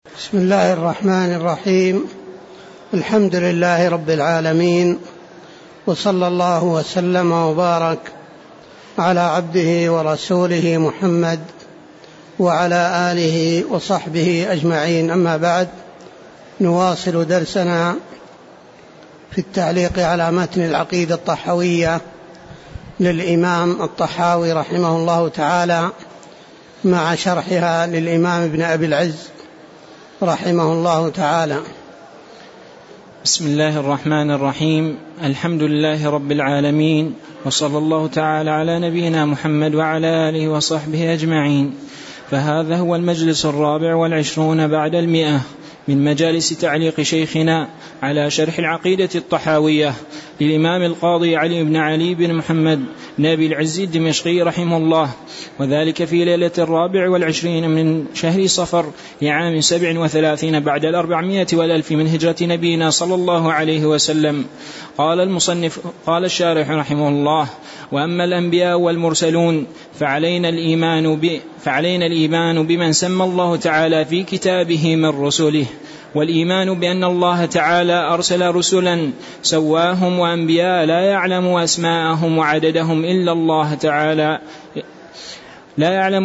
بسم الله الرحمن الرحيم. الحمد لله رب العالمين، وصلى الله وسلم وبارك على عبده ورسوله محمد وعلى آله وصحبه أجمعين. أما بعد، نواصل درسنا في التعليق على متن العقيدة الطحاوية للإمام الطحاوي رحمه الله تعالى، مع شرحها للإمام ابن أبي العز رحمه الله تعالى. بسم الله الرحمن الرحيم. الحمد لله رب العالمين، وصلى الله تعالى على نبينا محمد وعلى آله وصحبه أجمعين. فهذا هو المجلس 24 بعد 100 من مجالس تعليق شيخنا على شرح العقيدة الطحاوية للإمام القاضي علي بن علي بن محمد بن أبي العز الدمشقي رحمه الله، وذلك في ليلة 24 من شهر صفر لعام 37 بعد 400 والألف من هجرة نبينا صلى الله عليه وسلم. قال الشارح رحمه الله: وأما الأنبياء والمرسلون فعلينا الإيمان بمن سمى الله تعالى في كتابه من رسله، والإيمان بأن الله تعالى أرسل رسلا سواهم وأنبياء لا يعلم أسماءهم وعددهم إلا الله تعالى، لا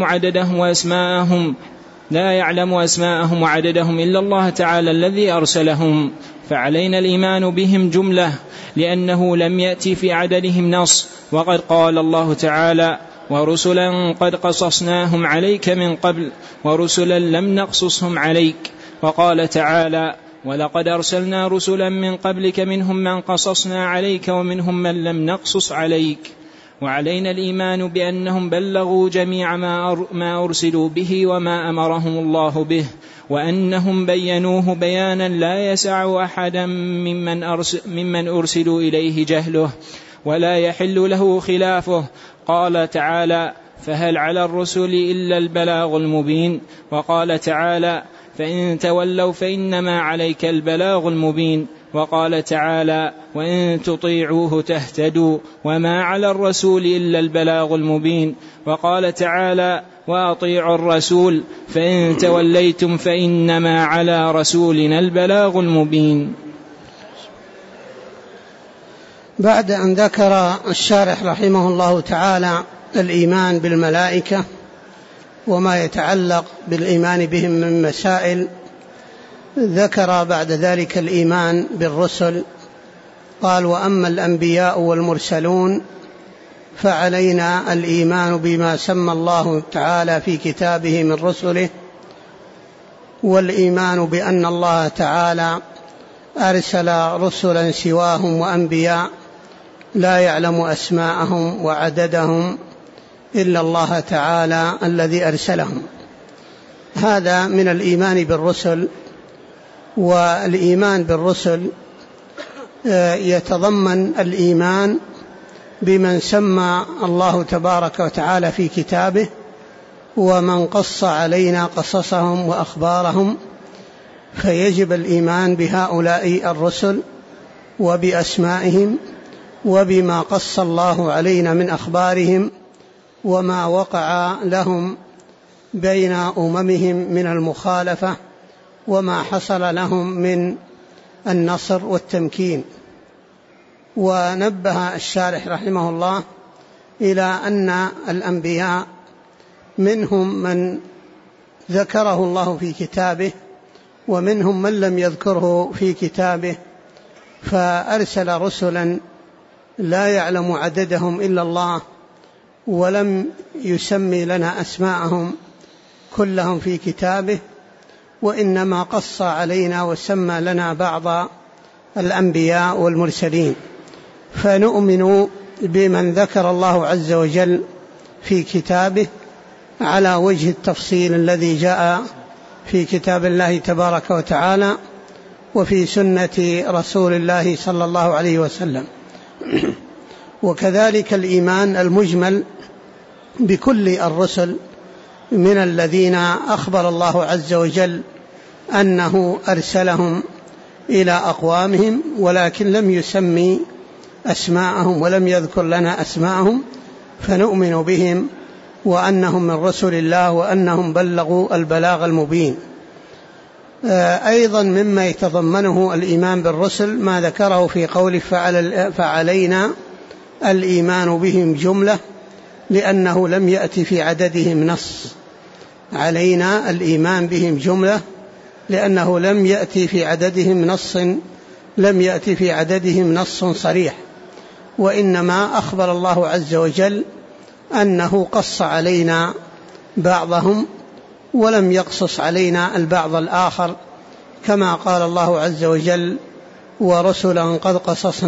يعلم أسماءهم وعددهم إلا الله تعالى الذي أرسلهم، فعلينا الإيمان بهم جملة، لأنه لم يأتي في عددهم نص. وقد قال الله تعالى: ورسلا قد قصصناهم عليك من قبل ورسلا لم نقصصهم عليك. وقال تعالى: ولقد أرسلنا رسلا من قبلك منهم من قصصنا عليك ومنهم من لم نقصص عليك. وعلينا الإيمان بأنهم بلغوا جميع ما أرسلوا به وما أمرهم الله به، وأنهم بينوه بيانا لا يسع أحدا ممن أرسلوا إليه جهله ولا يحل له خلافه. قال تعالى: فهل على الرسل إلا البلاغ المبين. وقال تعالى: فإن تولوا فإنما عليك البلاغ المبين. وقال تعالى: وإن تطيعوه تهتدوا وما على الرسول إلا البلاغ المبين. وقال تعالى: وأطيعوا الرسول فإن توليتم فإنما على رسولنا البلاغ المبين. بعد أن ذكر الشارح رحمه الله تعالى الإيمان بالملائكة وما يتعلق بالإيمان بهم من مسائل، ذكر بعد ذلك الإيمان بالرسل. قال: وأما الأنبياء والمرسلون فعلينا الإيمان بما سمى الله تعالى في كتابه من رسله، والإيمان بأن الله تعالى أرسل رسلا سواهم وأنبياء لا يعلم أسماءهم وعددهم إلا الله تعالى الذي أرسلهم. هذا من الإيمان بالرسل. والإيمان بالرسل يتضمن الإيمان بمن سمى الله تبارك وتعالى في كتابه، ومن قص علينا قصصهم وأخبارهم، فيجب الإيمان بهؤلاء الرسل وبأسمائهم وبما قص الله علينا من أخبارهم، وما وقع لهم بين أممهم من المخالفة، وما حصل لهم من النصر والتمكين. ونبه الشارح رحمه الله إلى أن الأنبياء منهم من ذكره الله في كتابه، ومنهم من لم يذكره في كتابه، فأرسل رسلا لا يعلم عددهم إلا الله، ولم يسمي لنا أسماءهم كلهم في كتابه، وإنما قص علينا وسمى لنا بعض الأنبياء والمرسلين. فنؤمن بمن ذكر الله عز وجل في كتابه على وجه التفصيل الذي جاء في كتاب الله تبارك وتعالى وفي سنة رسول الله صلى الله عليه وسلم. وكذلك الإيمان المجمل بكل الرسل من الذين أخبر الله عز وجل أنه أرسلهم إلى أقوامهم، ولكن لم يسمي أسماءهم ولم يذكر لنا أسماءهم، فنؤمن بهم وأنهم من رسل الله وأنهم بلغوا البلاغ المبين. أيضا مما يتضمنه الإيمان بالرسل ما ذكره في قوله فعلينا الإيمان بهم جملة لأنه لم يأتي في عددهم نص. علينا الإيمان بهم جملة لأنه لم يأتي في عددهم نص صريح، وإنما أخبر الله عز وجل أنه قص علينا بعضهم ولم يقصص علينا البعض الآخر، كما قال الله عز وجل ورسلا قد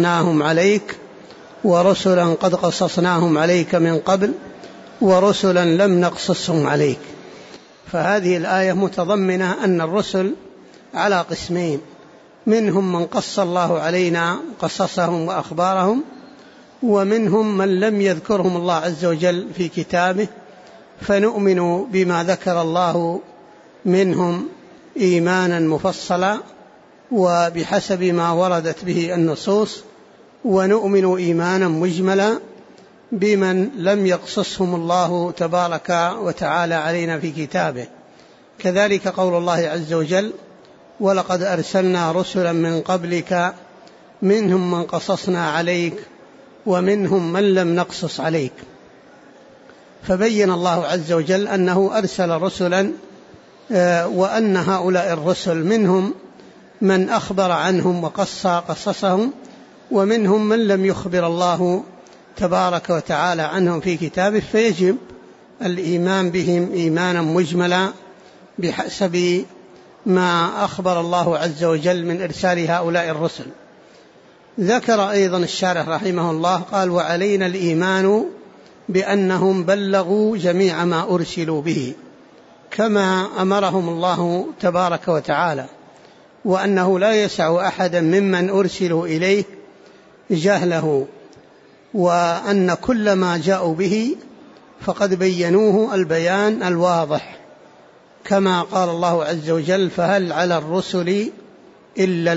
قصصناهم عليك من قبل ورسلا لم نقصصهم عليك. فهذه الآية متضمنة أن الرسل على قسمين، منهم من قص الله علينا قصصهم وأخبارهم، ومنهم من لم يذكرهم الله عز وجل في كتابه، فنؤمن بما ذكر الله منهم إيمانا مفصلا وبحسب ما وردت به النصوص، ونؤمن إيمانا مجملا بمن لم يقصصهم الله تبارك وتعالى علينا في كتابه. كذلك قول الله عز وجل ولقد أرسلنا رسلا من قبلك منهم من قصصنا عليك ومنهم من لم نقصص عليك. فبين الله عز وجل أنه أرسل رسلا، وأن هؤلاء الرسل منهم من أخبر عنهم وقص قصصهم، ومنهم من لم يخبر الله تبارك وتعالى عنهم في كتابه، فيجب الإيمان بهم إيمانا مجملا بحسب ما أخبر الله عز وجل من إرسال هؤلاء الرسل. ذكر أيضا الشارح رحمه الله قال وعلينا الإيمان بأنهم بلغوا جميع ما أرسلوا به كما أمرهم الله تبارك وتعالى، وأنه لا يسع أحدا ممن أرسلوا إليه جهله، وأن كل ما جاءوا به فقد بينوه البيان الواضح، كما قال الله عز وجل فهل على الرسل إلا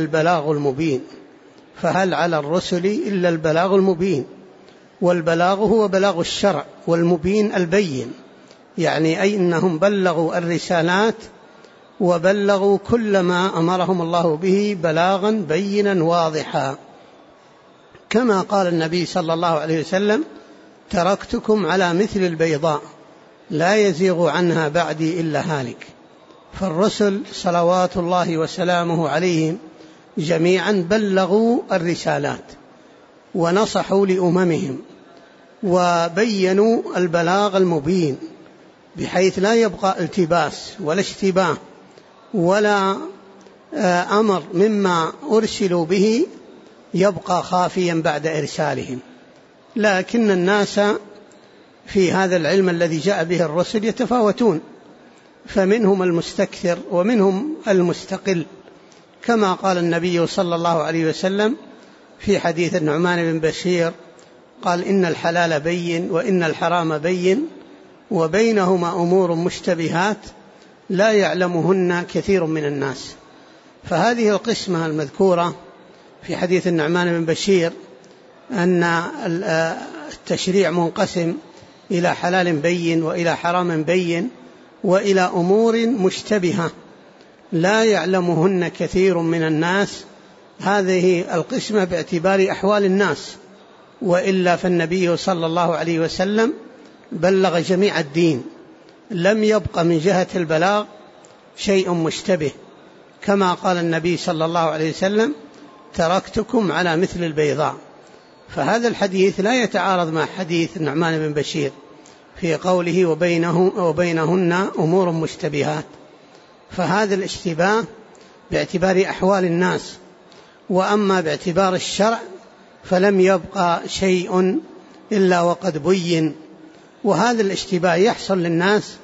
البلاغ المبين. والبلاغ هو بلاغ الشرع، والمبين البين، يعني أي أنهم بلغوا الرسالات وبلغوا كل ما أمرهم الله به بلاغا بينا واضحا، كما قال النبي صلى الله عليه وسلم تركتكم على مثل البيضاء لا يزيغ عنها بعدي إلا هالك. فالرسل صلوات الله وسلامه عليهم جميعا بلغوا الرسالات ونصحوا لأممهم وبينوا البلاغ المبين، بحيث لا يبقى التباس ولا اشتباه ولا أمر مما أرسلوا به يبقى خافيا بعد إرسالهم. لكن الناس في هذا العلم الذي جاء به الرسل يتفاوتون، فمنهم المستكثر ومنهم المستقل، كما قال النبي صلى الله عليه وسلم في حديث النعمان بن بشير قال إن الحلال بين وإن الحرام بين وبينهما أمور مشتبهات لا يعلمهن كثير من الناس. فهذه القسمة المذكورة في حديث النعمان بن بشير أن التشريع منقسم إلى حلال بين وإلى حرام بين وإلى أمور مشتبهة لا يعلمهن كثير من الناس. هذه القسمة باعتبار أحوال الناس، وإلا فالنبي صلى الله عليه وسلم بلغ جميع الدين، لم يبق من جهة البلاغ شيء مشتبه، كما قال النبي صلى الله عليه وسلم تركتكم على مثل البيضاء. فهذا الحديث لا يتعارض مع حديث النعمان بن بشير في قوله وبينهن أمور مشتبهات. فهذا الاشتباه باعتبار أحوال الناس، وأما باعتبار الشرع فلم يبقى شيء إلا وقد بين. وهذا الاشتباه يحصل للناس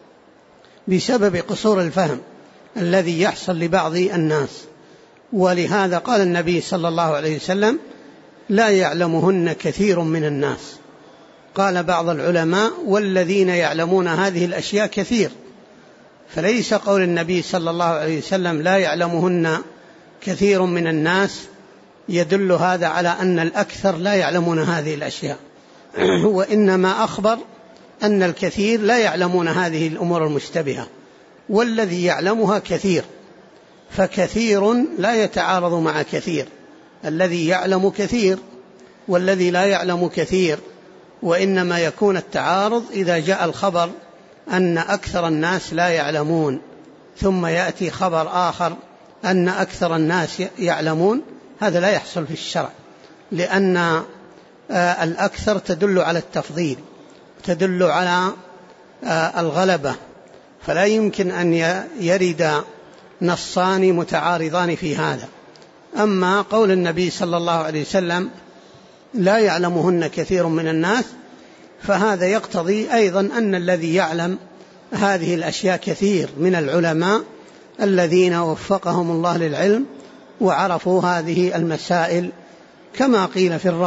بسبب قصور الفهم الذي يحصل لبعض الناس، ولهذا قال النبي صلى الله عليه وسلم لا يعلمهن كثير من الناس. قال بعض العلماء والذين يعلمون هذه الأشياء كثير، فليس قول النبي صلى الله عليه وسلم لا يعلمهن كثير من الناس يدل هذا على أن الأكثر لا يعلمون هذه الأشياء، وإنما أخبر أن الكثير لا يعلمون هذه الأمور المشتبهة، والذي يعلمها كثير. فكثير لا يتعارض مع كثير، الذي يعلم كثير والذي لا يعلم كثير، وإنما يكون التعارض إذا جاء الخبر أن أكثر الناس لا يعلمون ثم يأتي خبر آخر أن أكثر الناس يعلمون، هذا لا يحصل في الشرع، لأن الأكثر تدل على التفضيل، تدل على الغلبة، فلا يمكن أن يرد نصان متعارضان في هذا. أما قول النبي صلى الله عليه وسلم لا يعلمهن كثير من الناس، فهذا يقتضي أيضا أن الذي يعلم هذه الأشياء كثير من العلماء الذين وفقهم الله للعلم وعرفوا هذه المسائل، كما قيل في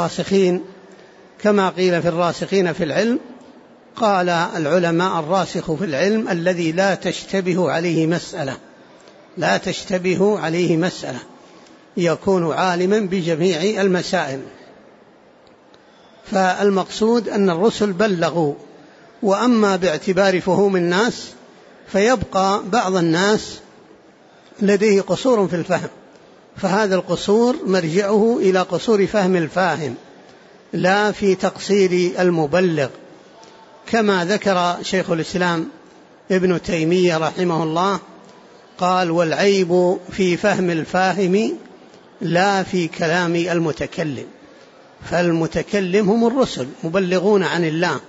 الراسخين في العلم. قال العلماء الراسخ في العلم الذي لا تشتبه عليه مسألة يكون عالما بجميع المسائل. فالمقصود أن الرسل بلغوا، وأما باعتبار فهوم الناس فيبقى بعض الناس لديه قصور في الفهم، فهذا القصور مرجعه إلى قصور فهم الفاهم لا في تقصير المبلغ، كما ذكر شيخ الإسلام ابن تيمية رحمه الله قال: والعيب في فهم الفاهم لا في كلام المتكلم. فالمتكلم هم الرسل مبلغون عن الله،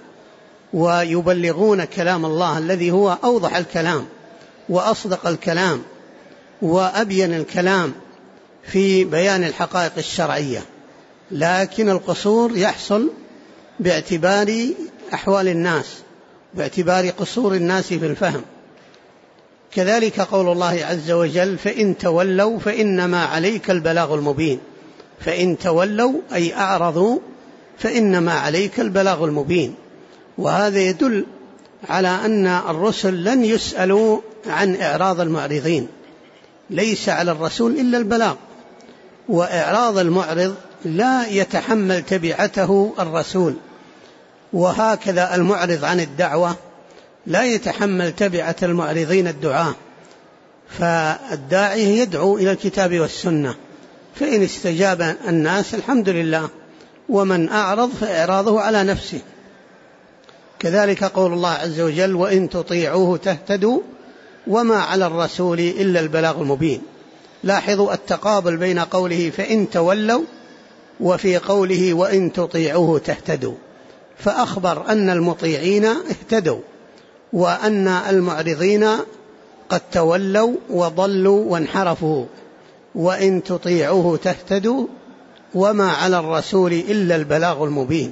ويبلغون كلام الله الذي هو أوضح الكلام وأصدق الكلام وأبين الكلام في بيان الحقائق الشرعية، لكن القصور يحصل باعتبار أحوال الناس، باعتبار قصور الناس في الفهم. كذلك قول الله عز وجل: فإن تولوا فإنما عليك البلاغ المبين. فإن تولوا أي أعرضوا فإنما عليك البلاغ المبين. وهذا يدل على أن الرسل لن يسألوا عن إعراض المعرضين، ليس على الرسول إلا البلاغ، وإعراض المعرض لا يتحمل تبعته الرسول، وهكذا المعرض عن الدعوة لا يتحمل تبعة المعرضين الدعاة. فالداعي يدعو إلى الكتاب والسنة، فإن استجاب الناس الحمد لله، ومن أعرض فإعراضه على نفسه. كذلك قول الله عز وجل: وإن تطيعوه تهتدوا وما على الرسول إلا البلاغ المبين. لاحظوا التقابل بين قوله فإن تولوا وفي قوله وإن تطيعوه تهتدوا، فأخبر أن المطيعين اهتدوا وأن المعرضين قد تولوا وضلوا وانحرفوا. وإن تطيعوه تهتدوا وما على الرسول إلا البلاغ المبين،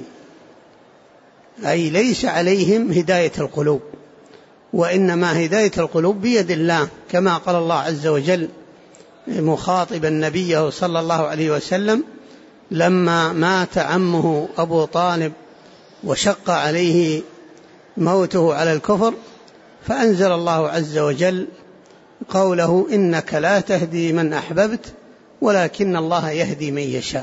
أي ليس عليهم هداية القلوب، وإنما هداية القلوب بيد الله، كما قال الله عز وجل مخاطبا النبي صلى الله عليه وسلم لما مات عمه أبو طالب وشق عليه موته على الكفر، فأنزل الله عز وجل قوله: إنك لا تهدي من أحببت ولكن الله يهدي من يشاء.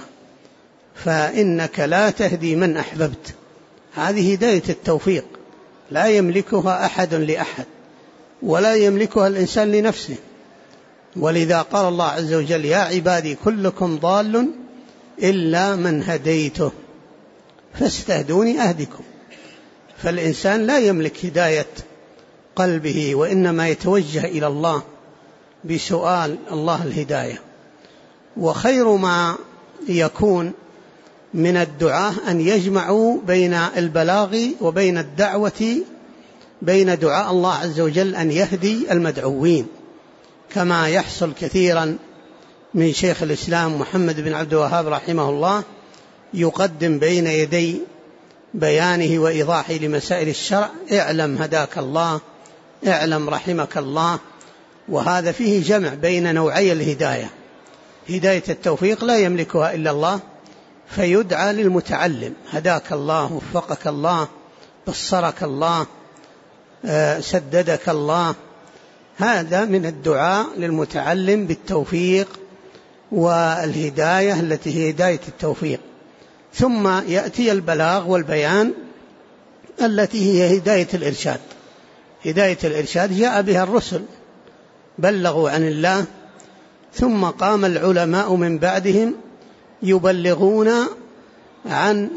فإنك لا تهدي من أحببت، هذه هداية التوفيق لا يملكها أحد لأحد، ولا يملكها الإنسان لنفسه. ولذا قال الله عز وجل: يا عبادي كلكم ضال إلا من هديته فاستهدوني أهدكم. فالإنسان لا يملك هداية قلبه، وإنما يتوجه إلى الله بسؤال الله الهداية. وخير ما يكون من الدعاء أن يجمعوا بين البلاغ وبين الدعوة، بين دعاء الله عز وجل أن يهدي المدعوين، كما يحصل كثيرا من شيخ الإسلام محمد بن عبد الوهاب رحمه الله، يقدم بين يدي بيانه وإيضاحه لمسائل الشرع: اعلم هداك الله، اعلم رحمك الله. وهذا فيه جمع بين نوعي الهداية، هداية التوفيق لا يملكها إلا الله، فيدعى للمتعلم: هداك الله، وفقك الله، بصرك الله، سددك الله. هذا من الدعاء للمتعلم بالتوفيق والهداية التي هي هداية التوفيق. ثم يأتي البلاغ والبيان التي هي هداية الإرشاد. هداية الإرشاد جاء بها الرسل، بلغوا عن الله ثم قام العلماء من بعدهم يبلغون عن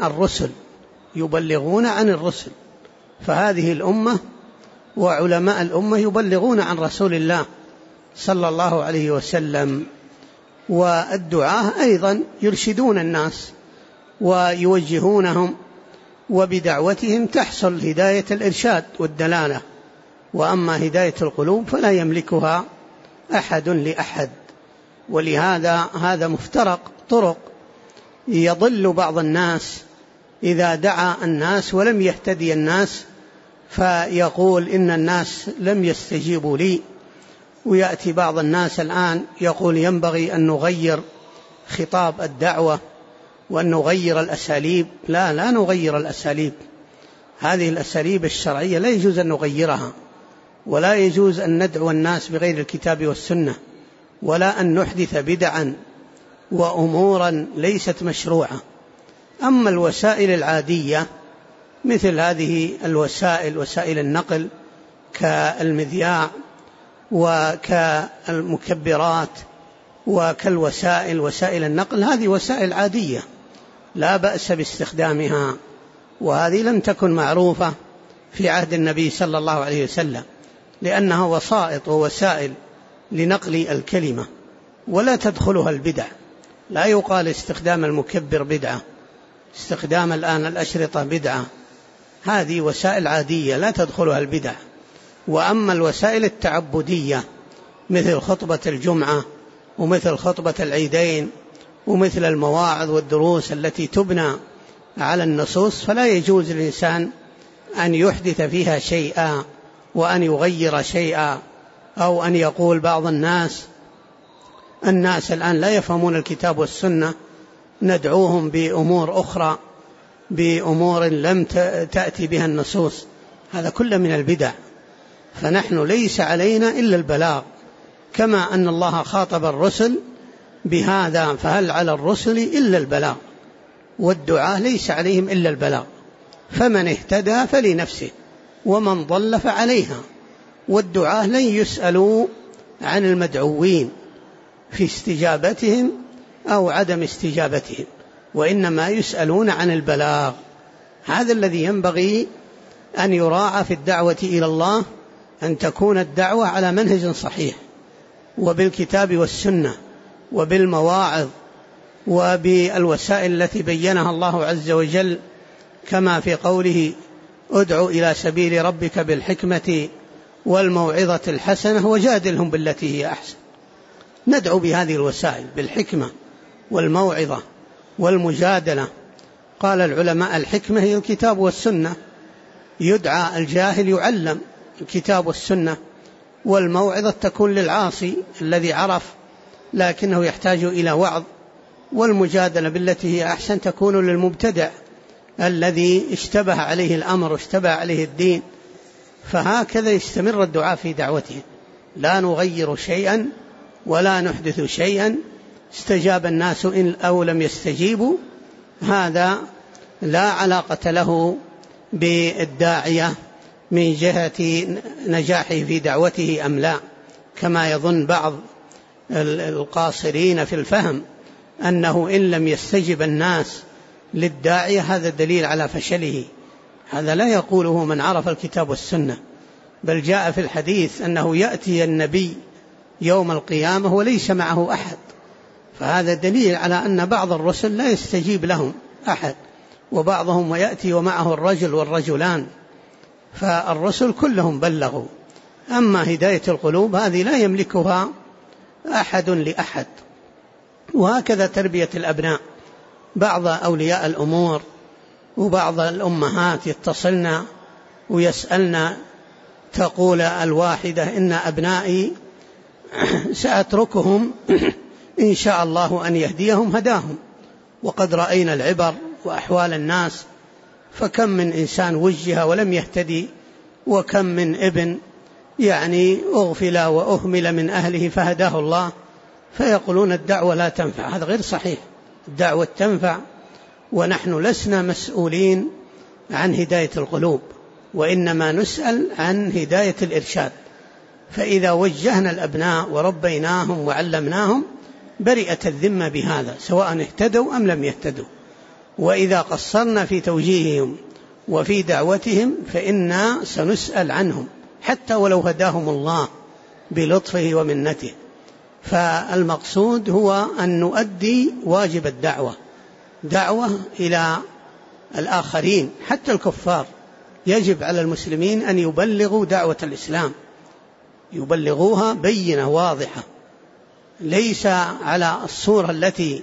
الرسل، فهذه الأمة وعلماء الأمة يبلغون عن رسول الله صلى الله عليه وسلم. والدعاة أيضا يرشدون الناس ويوجهونهم، وبدعوتهم تحصل هداية الإرشاد والدلالة. وأما هداية القلوب فلا يملكها أحد لأحد. ولهذا هذا مفترق طرق، يضل بعض الناس إذا دعا الناس ولم يهتدي الناس فيقول إن الناس لم يستجيبوا لي. ويأتي بعض الناس الآن يقول ينبغي أن نغير خطاب الدعوة وأن نغير الأساليب. لا نغير الأساليب، هذه الأساليب الشرعية لا يجوز أن نغيرها، ولا يجوز أن ندعو الناس بغير الكتاب والسنة، ولا أن نحدث بدعا وأمورا ليست مشروعة. أما الوسائل العادية مثل هذه الوسائل، وسائل النقل كالمذياع وكالمكبرات وسائل النقل، هذه وسائل عادية لا بأس باستخدامها، وهذه لم تكن معروفة في عهد النبي صلى الله عليه وسلم، لأنها وسائط ووسائل لنقل الكلمة ولا تدخلها البدع. لا يقال استخدام المكبر بدعة، استخدام الآن الأشرطة بدعة، هذه وسائل عادية لا تدخلها البدع. وأما الوسائل التعبدية مثل خطبة الجمعة ومثل خطبة العيدين ومثل المواعظ والدروس التي تبنى على النصوص، فلا يجوز للإنسان أن يحدث فيها شيئا وأن يغير شيئا، أو أن يقول بعض الناس الآن لا يفهمون الكتاب والسنة، ندعوهم بأمور أخرى، بأمور لم تأتي بها النصوص، هذا كله من البدع. فنحن ليس علينا إلا البلاغ، كما أن الله خاطب الرسل بهذا، فهل على الرسل إلا البلاغ، والدعاة ليس عليهم إلا البلاغ، فمن اهتدى فلنفسه ومن ضل فعليها. والدعاة لن يسألوا عن المدعوين في استجابتهم أو عدم استجابتهم، وإنما يسألون عن البلاغ. هذا الذي ينبغي أن يراعى في الدعوة إلى الله، أن تكون الدعوة على منهج صحيح، وبالكتاب والسنة، وبالمواعظ، وبالوسائل التي بينها الله عز وجل، كما في قوله ادع إلى سبيل ربك بالحكمة والموعظة الحسنة وجادلهم بالتي هي أحسن. ندعو بهذه الوسائل بالحكمة والموعظة والمجادلة. قال العلماء الحكمة هي الكتاب والسنة، يدعى الجاهل يعلم الكتاب والسنة، والموعظة تكون للعاصي الذي عرف لكنه يحتاج إلى وعظ، والمجادلة بالتي هي أحسن تكون للمبتدع الذي اشتبه عليه الأمر واشتبه عليه الدين. فهكذا يستمر الدعاء في دعوته، لا نغير شيئا ولا نحدث شيئا. استجاب الناس إن أو لم يستجيبوا، هذا لا علاقة له بالداعية من جهة نجاحه في دعوته أم لا، كما يظن بعض القاصرين في الفهم أنه إن لم يستجب الناس للداعية هذا دليل على فشله. هذا لا يقوله من عرف الكتاب والسنة، بل جاء في الحديث أنه يأتي النبي يوم القيامة وليس معه أحد، فهذا دليل على أن بعض الرسل لا يستجيب لهم أحد، وبعضهم ويأتي ومعه الرجل والرجلان، فالرسل كلهم بلغوا. أما هداية القلوب هذه لا يملكها أحد لأحد. وهكذا تربية الأبناء، بعض أولياء الأمور وبعض الأمهات يتصلن ويسألن، تقول الواحدة إن أبنائي سأتركهم إن شاء الله أن يهديهم هداهم، وقد رأينا العبر وأحوال الناس، فكم من إنسان وجه ولم يهتدي، وكم من ابن يعني أغفل وأهمل من أهله فهداه الله، فيقولون الدعوة لا تنفع. هذا غير صحيح، الدعوة تنفع، ونحن لسنا مسؤولين عن هداية القلوب، وإنما نسأل عن هداية الإرشاد. فإذا وجهنا الأبناء وربيناهم وعلمناهم برئت الذمة بهذا، سواء اهتدوا أم لم يهتدوا. وإذا قصرنا في توجيههم وفي دعوتهم فإنا سنسأل عنهم حتى ولو هداهم الله بلطفه ومنته. فالمقصود هو أن نؤدي واجب الدعوة، دعوة إلى الآخرين حتى الكفار. يجب على المسلمين أن يبلغوا دعوة الإسلام، يبلغوها بينة واضحة، ليس على الصورة التي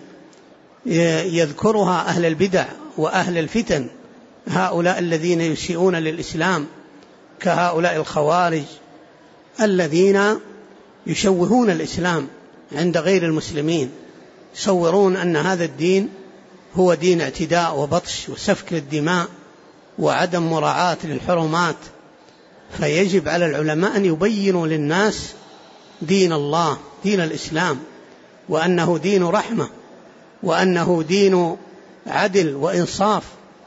يذكرها أهل البدع وأهل الفتن، هؤلاء الذين يسيئون للإسلام كهؤلاء الخوارج الذين يشوهون الإسلام عند غير المسلمين، يصورون أن هذا الدين هو دين اعتداء وبطش وسفك للدماء وعدم مراعاة للحرمات. فيجب على العلماء أن يبينوا للناس دين الله، دين الإسلام، وأنه دين رحمة، وأنه دين عدل وإنصاف.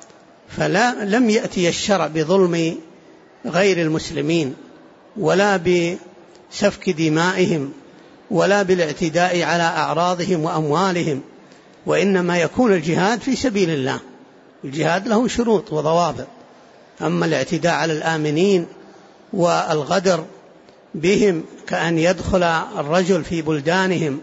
فلم يأتي الشرع بظلم غير المسلمين ولا بسفك دمائهم ولا بالاعتداء على أعراضهم وأموالهم، وإنما يكون الجهاد في سبيل الله. الجهاد له شروط وضوابط. أما الاعتداء على الآمنين والغدر بهم كأن يدخل الرجل في بلدانهم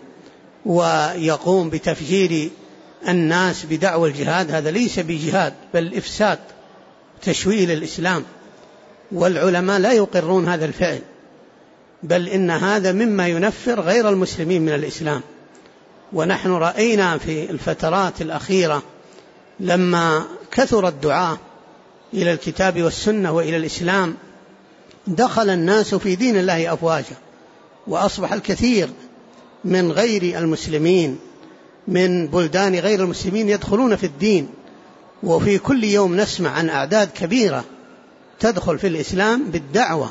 ويقوم بتفجير الناس بدعوى الجهاد، هذا ليس بجهاد بل إفساد تشويه للإسلام، والعلماء لا يقرون هذا الفعل، بل إن هذا مما ينفر غير المسلمين من الإسلام. ونحن رأينا في الفترات الأخيرة لما كثر الدعاء إلى الكتاب والسنة وإلى الإسلام دخل الناس في دين الله أفواجا، وأصبح الكثير من غير المسلمين من بلدان غير المسلمين يدخلون في الدين، وفي كل يوم نسمع عن أعداد كبيرة تدخل في الإسلام بالدعوة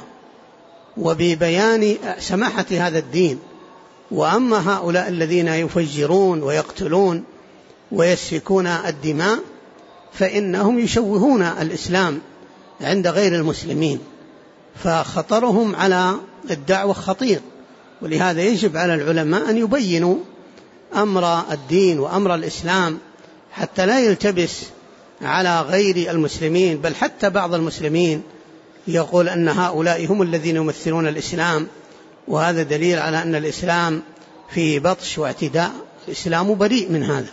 وببيان سماحة هذا الدين. وأما هؤلاء الذين يفجرون ويقتلون ويسفكون الدماء فإنهم يشوهون الإسلام عند غير المسلمين، فخطرهم على الدعوة خطير. ولهذا يجب على العلماء أن يبينوا أمر الدين وأمر الإسلام حتى لا يلتبس على غير المسلمين، بل حتى بعض المسلمين يقول أن هؤلاء هم الذين يمثلون الإسلام، وهذا دليل على أن الإسلام فيه بطش واعتداء. الإسلام بريء من هذا.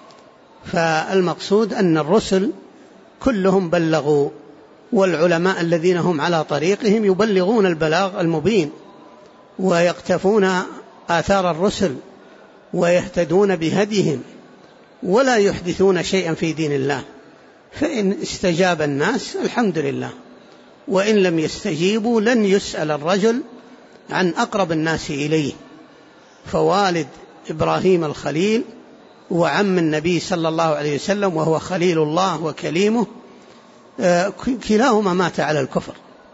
فالمقصود أن الرسل كلهم بلغوا، والعلماء الذين هم على طريقهم يبلغون البلاغ المبين ويقتفون آثار الرسل ويهتدون بهديهم ولا يحدثون شيئا في دين الله. فإن استجاب الناس الحمد لله، وإن لم يستجيبوا لن يسأل الرجل عن أقرب الناس إليه. فوالد إبراهيم الخليل وعم النبي صلى الله عليه وسلم وهو خليل الله وكليمه كلاهما مات على الكفر،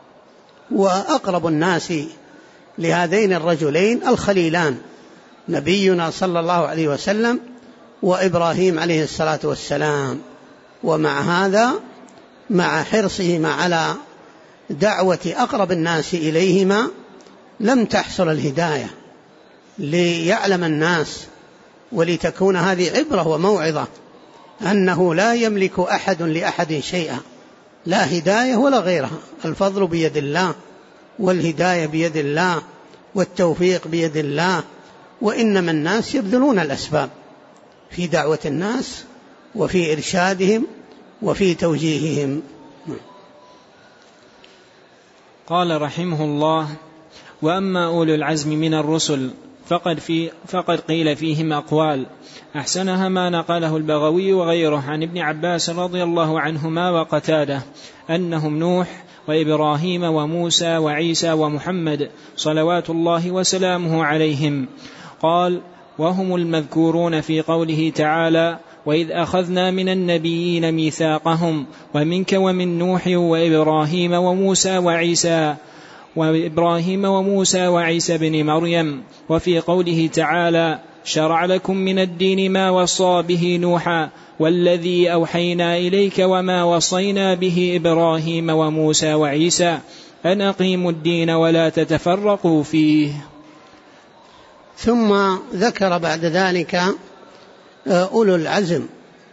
وأقرب الناس لهذين الرجلين الخليلان نبينا صلى الله عليه وسلم وإبراهيم عليه الصلاة والسلام. ومع هذا مع حرصهما على دعوة أقرب الناس إليهما لم تحصل الهداية، ليعلم الناس ولتكون هذه عبرة وموعظة أنه لا يملك أحد لأحد شيئا، لا هداية ولا غيرها. الفضل بيد الله، والهداية بيد الله، والتوفيق بيد الله، وإنما الناس يبذلون الأسباب في دعوة الناس وفي إرشادهم وفي توجيههم. قال رحمه الله: وأما أولو العزم من الرسل فقد قيل فيهم أقوال، أحسنها ما نقله البغوي وغيره عن ابن عباس رضي الله عنهما وقتاده أنهم نوح وإبراهيم وموسى وعيسى ومحمد صلوات الله وسلامه عليهم. قال: وهم المذكورون في قوله تعالى: وإذ أخذنا من النبيين ميثاقهم ومنك ومن نوح وإبراهيم وموسى وعيسى بن مريم. وفي قوله تعالى: شرع لكم من الدين ما وصى به نوحا والذي أوحينا إليك وما وصينا به إبراهيم وموسى وعيسى. أن أقيموا الدين ولا تتفرقوا فيه. ثم ذكر بعد ذلك أولو العزم،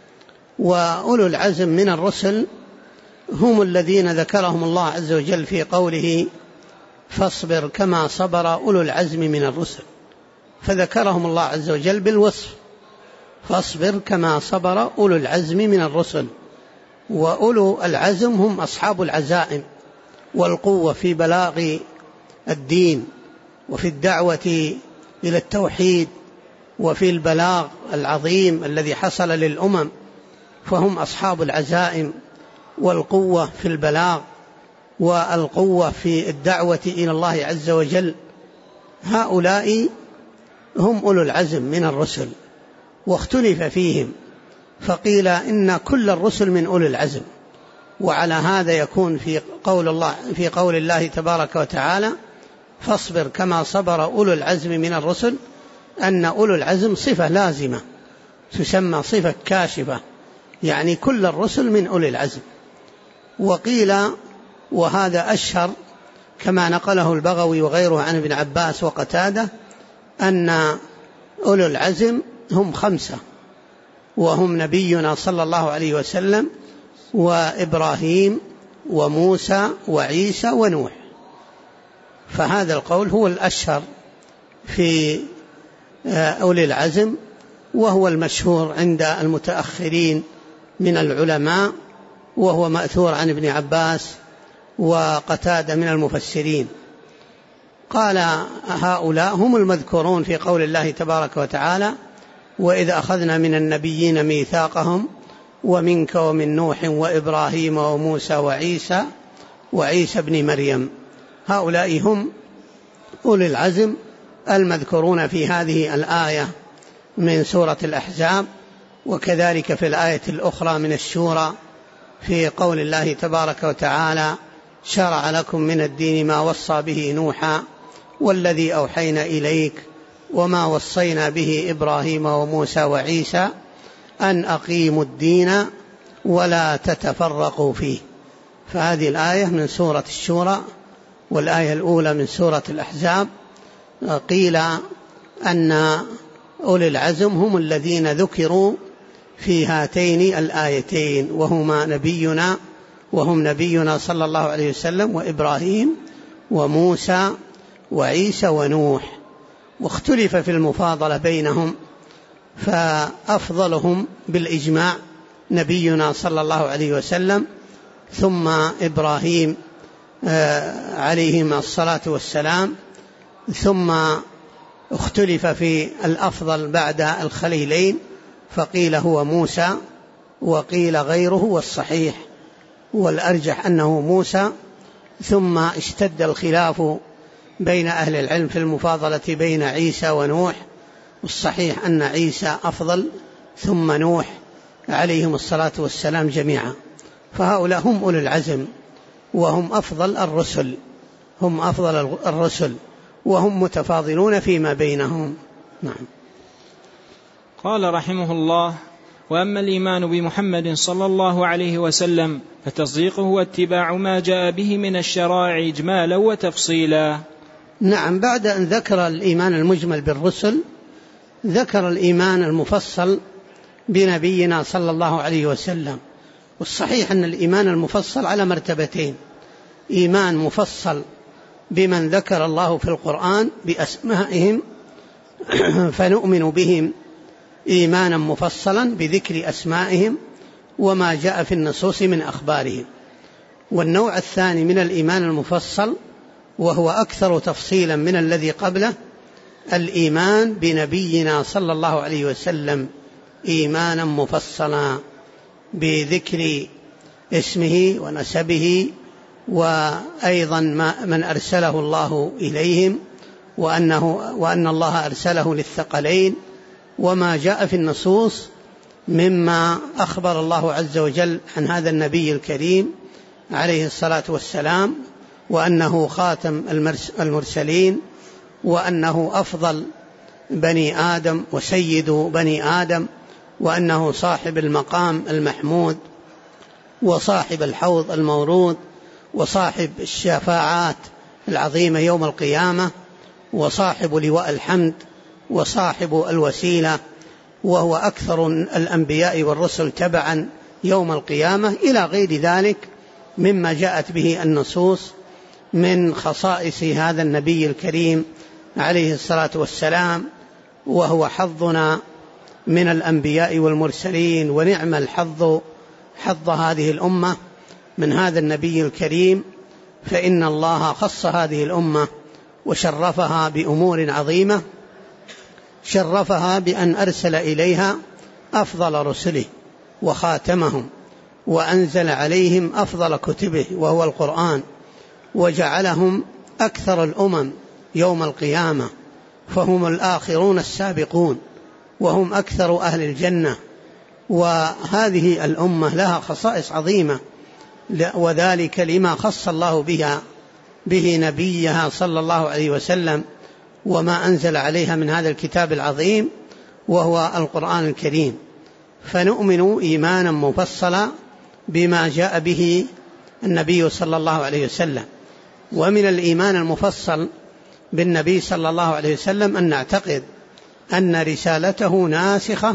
وأولو العزم من الرسل هم الذين ذكرهم الله عز وجل في قوله فاصبر كما صبر أولو العزم من الرسل، فذكرهم الله عز وجل بالوصف، فاصبر كما صبر أولو العزم من الرسل. وأولو العزم هم أصحاب العزائم والقوة في بلاغ الدين وفي الدعوة إلى التوحيد وفي البلاغ العظيم الذي حصل للأمم، فهم أصحاب العزائم والقوة في البلاغ والقوة في الدعوة إلى الله عز وجل. هؤلاء هم أولو العزم من الرسل، واختلف فيهم فقيل إن كل الرسل من أولي العزم، وعلى هذا يكون في قول الله تبارك وتعالى فاصبر كما صبر أولو العزم من الرسل، أن أولو العزم صفة لازمة تسمى صفة كاشفة، يعني كل الرسل من أولي العزم. وقيل وهذا أشهر كما نقله البغوي وغيره عن ابن عباس وقتادة أن أولو العزم هم 5، وهم نبينا صلى الله عليه وسلم وإبراهيم وموسى وعيسى ونوح، فهذا القول هو الأشهر في أولي العزم، وهو المشهور عند المتأخرين من العلماء، وهو مأثور عن ابن عباس وقتادة من المفسرين. قال هؤلاء هم المذكورون في قول الله تبارك وتعالى وإذ أخذنا من النبيين ميثاقهم ومنك ومن نوح وإبراهيم وموسى وعيسى بن مريم. هؤلاء هم أولي العزم المذكورون في هذه الآية من سورة الأحزاب، وكذلك في الآية الأخرى من الشورى في قول الله تبارك وتعالى شرع لكم من الدين ما وصى به نوحا والذي أوحينا إليك وما وصينا به إبراهيم وموسى وعيسى أن أقيموا الدين ولا تتفرقوا فيه. فهذه الآية من سورة الشورى، والآية الأولى من سورة الأحزاب. قيل أن أولي العزم هم الذين ذكروا في هاتين الآيتين، وهم نبينا صلى الله عليه وسلم وإبراهيم وموسى وعيسى ونوح. واختلف في المفاضلة بينهم، فأفضلهم بالإجماع نبينا صلى الله عليه وسلم، ثم إبراهيم عليهما الصلاة والسلام، ثم اختلف في الأفضل بعد الخليلين، فقيل هو موسى وقيل غيره، والصحيح والأرجح أنه موسى. ثم اشتد الخلاف بين أهل العلم في المفاضلة بين عيسى ونوح، والصحيح أن عيسى أفضل ثم نوح عليهم الصلاة والسلام جميعا. فهؤلاء هم أولي العزم وهم أفضل الرسل، وهم متفاضلون فيما بينهم. نعم. قال رحمه الله: وأما الإيمان بمحمد صلى الله عليه وسلم فتصديقه واتباع ما جاء به من الشرائع إجمالا وتفصيلا. نعم، بعد أن ذكر الإيمان المجمل بالرسل ذكر الإيمان المفصل بنبينا صلى الله عليه وسلم. والصحيح أن الإيمان المفصل على مرتبتين: إيمان مفصل بمن ذكر الله في القرآن بأسمائهم فنؤمن بهم إيمانا مفصلا بذكر أسمائهم وما جاء في النصوص من أخبارهم. والنوع الثاني من الإيمان المفصل، وهو أكثر تفصيلا من الذي قبله، الإيمان بنبينا صلى الله عليه وسلم إيمانا مفصلا بذكر اسمه ونسبه، وأيضا من أرسله الله إليهم، وأن الله أرسله للثقلين، وما جاء في النصوص مما أخبر الله عز وجل عن هذا النبي الكريم عليه الصلاة والسلام، وأنه خاتم المرسلين، وأنه أفضل بني آدم وسيد بني آدم، وأنه صاحب المقام المحمود وصاحب الحوض المورود، وصاحب الشفاعات العظيمة يوم القيامة، وصاحب لواء الحمد، وصاحب الوسيلة، وهو أكثر الأنبياء والرسل تبعا يوم القيامة، إلى غير ذلك مما جاءت به النصوص من خصائص هذا النبي الكريم عليه الصلاة والسلام. وهو حظنا من الأنبياء والمرسلين، ونعم الحظ حظ هذه الأمة من هذا النبي الكريم، فإن الله خص هذه الأمة وشرفها بأمور عظيمة، شرفها بأن أرسل إليها أفضل رسله وخاتمهم، وأنزل عليهم أفضل كتبه وهو القرآن، وجعلهم أكثر الأمم يوم القيامة، فهم الآخرون السابقون، وهم أكثر أهل الجنة. وهذه الأمة لها خصائص عظيمة، وذلك لما خص الله به نبيها صلى الله عليه وسلم، وما أنزل عليها من هذا الكتاب العظيم وهو القرآن الكريم. فنؤمن إيمانا مفصلا بما جاء به النبي صلى الله عليه وسلم. ومن الإيمان المفصل بالنبي صلى الله عليه وسلم أن نعتقد أن رسالته ناسخة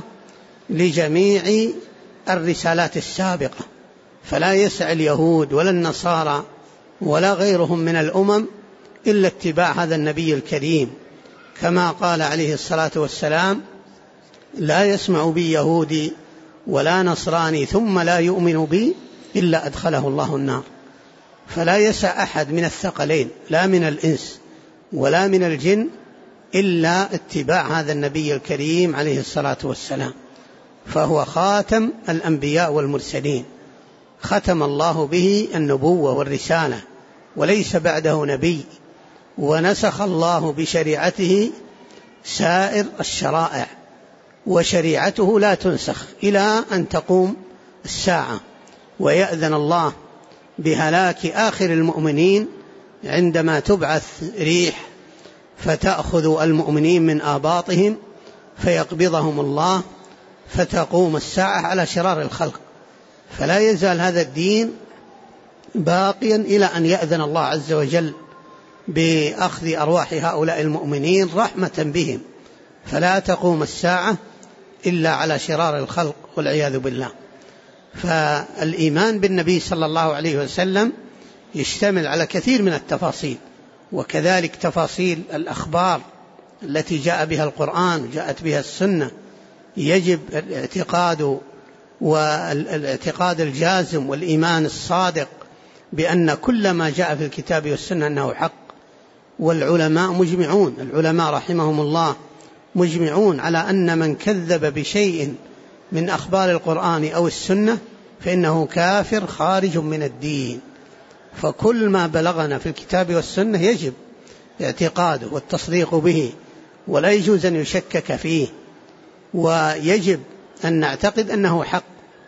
لجميع الرسالات السابقة، فلا يسع اليهود ولا النصارى ولا غيرهم من الأمم إلا اتباع هذا النبي الكريم، كما قال عليه الصلاة والسلام: لا يسمع بي يهودي ولا نصراني ثم لا يؤمن بي إلا أدخله الله النار. فلا يسع أحد من الثقلين، لا من الإنس ولا من الجن، إلا اتباع هذا النبي الكريم عليه الصلاة والسلام، فهو خاتم الأنبياء والمرسلين، ختم الله به النبوة والرسالة، وليس بعده نبي، ونسخ الله بشريعته سائر الشرائع، وشريعته لا تنسخ إلى أن تقوم الساعة، ويأذن الله بهلاك آخر المؤمنين عندما تبعث ريح فتأخذ المؤمنين من آباطهم فيقبضهم الله، فتقوم الساعة على شرار الخلق. فلا يزال هذا الدين باقيا إلى أن يأذن الله عز وجل بأخذ أرواح هؤلاء المؤمنين رحمة بهم، فلا تقوم الساعة إلا على شرار الخلق والعياذ بالله. فالإيمان بالنبي صلى الله عليه وسلم يشتمل على كثير من التفاصيل، وكذلك تفاصيل الأخبار التي جاء بها القرآن وجاءت بها السنة. يجب والاعتقاد الجازم والإيمان الصادق بأن كل ما جاء في الكتاب والسنة أنه حق. والعلماء مجمعون، العلماء رحمهم الله مجمعون على أن من كذب بشيء من أخبار القرآن أو السنة فإنه كافر خارج من الدين. فكل ما بلغنا في الكتاب والسنة يجب اعتقاده والتصديق به، ولا يجوز أن يشكك فيه، ويجب أن نعتقد أنه حق.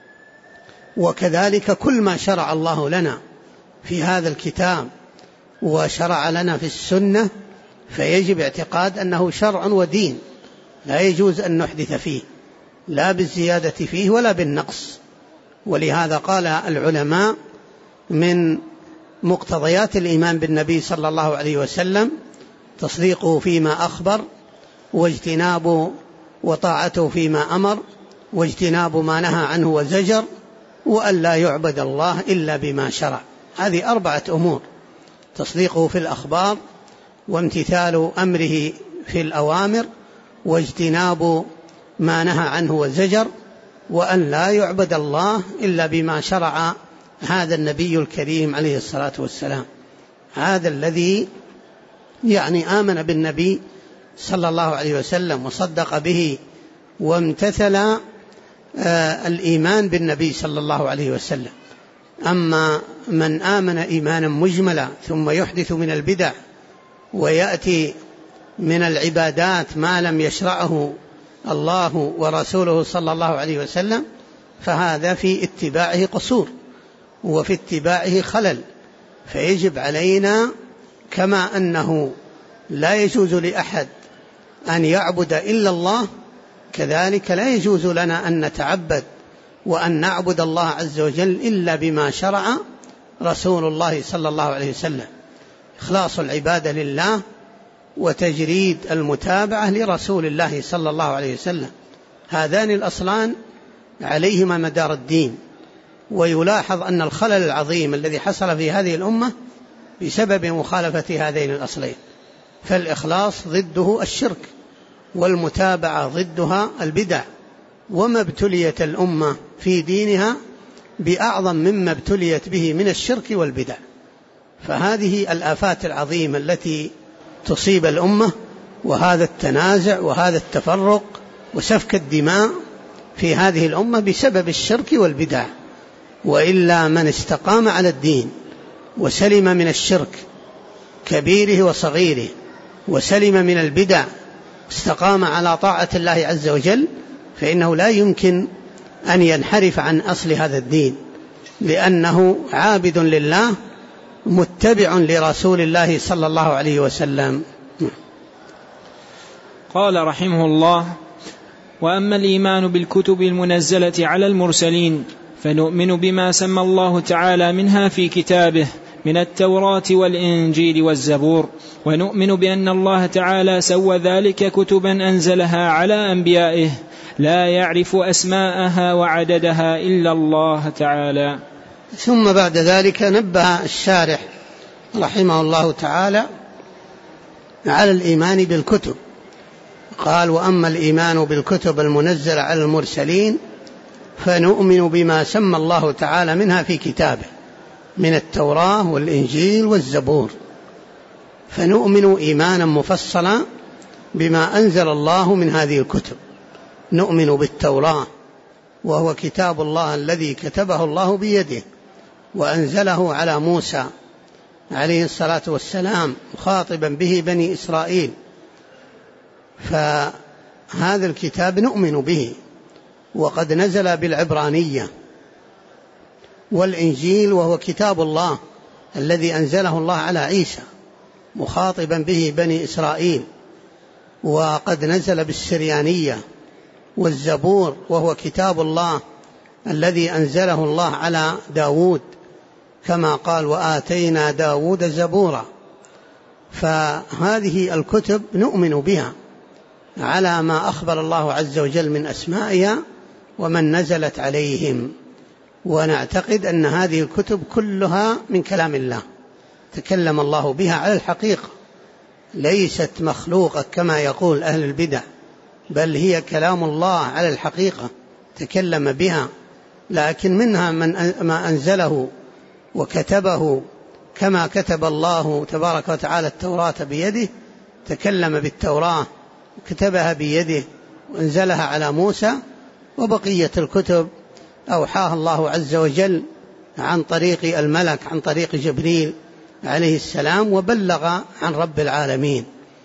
وكذلك كل ما شرع الله لنا في هذا الكتاب وشرع لنا في السنة فيجب اعتقاد أنه شرع ودين، لا يجوز أن نحدث فيه، لا بالزيادة فيه ولا بالنقص. ولهذا قال العلماء من مقتضيات الإيمان بالنبي صلى الله عليه وسلم تصديقه فيما أخبر، واجتناب وطاعته فيما أمر، واجتناب ما نهى عنه وزجر، وأن لا يعبد الله إلا بما شرع. هذه 4 أمور: تصديقه في الأخبار، وامتثال أمره في الأوامر، واجتناب ما نهى عنه وزجر، وأن لا يعبد الله إلا بما شرع هذا النبي الكريم عليه الصلاة والسلام. هذا الذي آمن بالنبي صلى الله عليه وسلم وصدق به وامتثل الإيمان بالنبي صلى الله عليه وسلم. أما من آمن إيمانا مجملا ثم يحدث من البدع ويأتي من العبادات ما لم يشرعه الله ورسوله صلى الله عليه وسلم، فهذا في اتباعه قصور وفي اتباعه خلل. فيجب علينا كما أنه لا يجوز لأحد أن يعبد إلا الله، كذلك لا يجوز لنا أن نتعبد وأن نعبد الله عز وجل إلا بما شرع رسول الله صلى الله عليه وسلم، إخلاص العبادة لله وتجريد المتابعة لرسول الله صلى الله عليه وسلم، هذان الأصلان عليهما مدار الدين. ويلاحظ أن الخلل العظيم الذي حصل في هذه الأمة بسبب مخالفة هذين الأصلين، فالإخلاص ضده الشرك، والمتابعة ضدها البدع، وما ابتليت الأمة في دينها بأعظم مما ابتليت به من الشرك والبدع. فهذه الآفات العظيمة التي تصيب الأمة، وهذا التنازع وهذا التفرق وسفك الدماء في هذه الأمة بسبب الشرك والبدع. وإلا من استقام على الدين وسلم من الشرك كبيره وصغيره، وسلم من البدع، استقام على طاعة الله عز وجل، فإنه لا يمكن أن ينحرف عن أصل هذا الدين، لأنه عابد لله متبع لرسول الله صلى الله عليه وسلم. قال رحمه الله: وأما الإيمان بالكتب المنزلة على المرسلين فنؤمن بما سمى الله تعالى منها في كتابه من التوراة والإنجيل والزبور، ونؤمن بأن الله تعالى سوى ذلك كتبا أنزلها على أنبيائه لا يعرف أسماءها وعددها إلا الله تعالى. ثم بعد ذلك نبه الشارح رحمه الله تعالى على الإيمان بالكتب، قال: وأما الإيمان بالكتب المنزلة على المرسلين فنؤمن بما سمى الله تعالى منها في كتابه من التوراة والإنجيل والزبور. فنؤمن إيمانا مفصلا بما أنزل الله من هذه الكتب. نؤمن بالتوراة، وهو كتاب الله الذي كتبه الله بيده وأنزله على موسى عليه الصلاة والسلام مخاطبا به بني إسرائيل، فهذا الكتاب نؤمن به، وقد نزل بالعبرانية. والإنجيل وهو كتاب الله الذي أنزله الله على عيسى مخاطبا به بني إسرائيل، وقد نزل بالسريانية. والزبور وهو كتاب الله الذي أنزله الله على داود، كما قال: وآتينا داود زبورا. فهذه الكتب نؤمن بها على ما أخبر الله عز وجل من أسمائها ومن نزلت عليهم، ونعتقد أن هذه الكتب كلها من كلام الله، تكلم الله بها على الحقيقة، ليست مخلوقة كما يقول أهل البدع، بل هي كلام الله على الحقيقة تكلم بها، لكن منها ما أنزله وكتبه، كما كتب الله تبارك وتعالى التوراة بيده، تكلم بالتوراة كتبها بيده وانزلها على موسى. وبقية الكتب أوحاها الله عز وجل عن طريق الملك، عن طريق جبريل عليه السلام، وبلغ عن رب العالمين.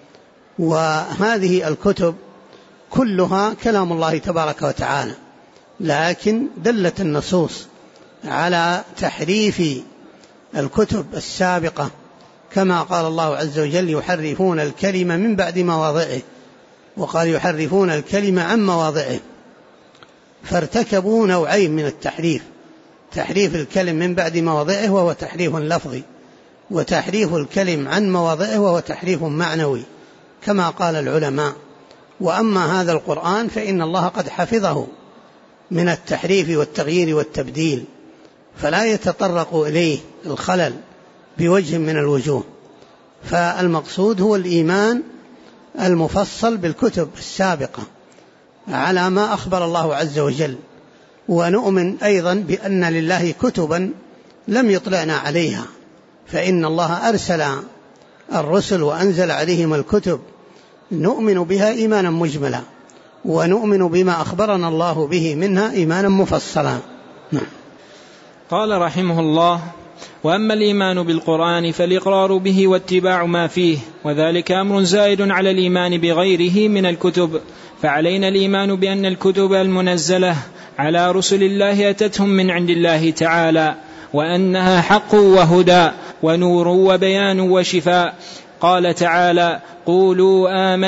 وهذه الكتب كلها كلام الله تبارك وتعالى، لكن دلت النصوص على تحريف الكتب السابقة، كما قال الله عز وجل: يحرفون الكلمة من بعد مواضعه، وقال: يحرفون الكلمة عن مواضعه. فارتكبوا نوعين من التحريف: تحريف الكلم من بعد مواضعه وهو تحريف لفظي، وتحريف الكلم عن مواضعه وهو تحريف معنوي، كما قال العلماء. وأما هذا القرآن فإن الله قد حفظه من التحريف والتغيير والتبديل، فلا يتطرق إليه الخلل بوجه من الوجوه. فالمقصود هو الإيمان المفصل بالكتب السابقة على ما أخبر الله عز وجل. ونؤمن أيضا بأن لله كتبا لم يطلعنا عليها، فإن الله أرسل الرسل وأنزل عليهم الكتب، نؤمن بها إيمانا مجملا، ونؤمن بما أخبرنا الله به منها إيمانا مفصلا. قال رحمه الله: وأما الإيمان بالقرآن فالإقرار به واتباع ما فيه، وذلك أمر زائد على الإيمان بغيره من الكتب. فعلينا الإيمان بأن الكتب المنزلة على رسل الله أتتهم من عند الله تعالى، وأنها حق وهدى ونور وبيان وشفاء. قال تعالى: قولوا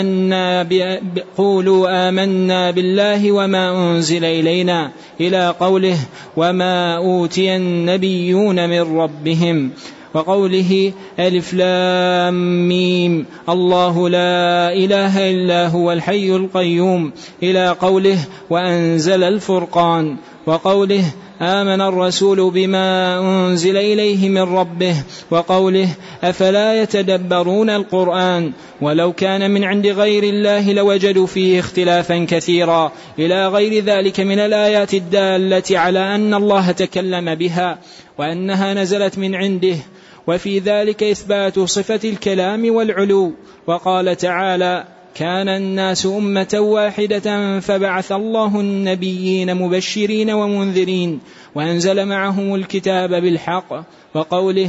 آمنا بالله وما أنزل إلينا، إلى قوله: وما أوتي النبيون من ربهم، وقوله: ألف لام ميم الله لا إله إلا هو الحي القيوم، إلى قوله: وأنزل الفرقان، وقوله: آمن الرسول بما أنزل إليه من ربه، وقوله: أفلا يتدبرون القرآن ولو كان من عند غير الله لوجدوا فيه اختلافا كثيرا، إلى غير ذلك من الآيات الدالة على أن الله تكلم بها وأنها نزلت من عنده، وفي ذلك إثبات صفة الكلام والعلو. وقال تعالى: كان الناس أمة واحدة فبعث الله النبيين مبشرين ومنذرين وأنزل معهم الكتاب بالحق، وقوله: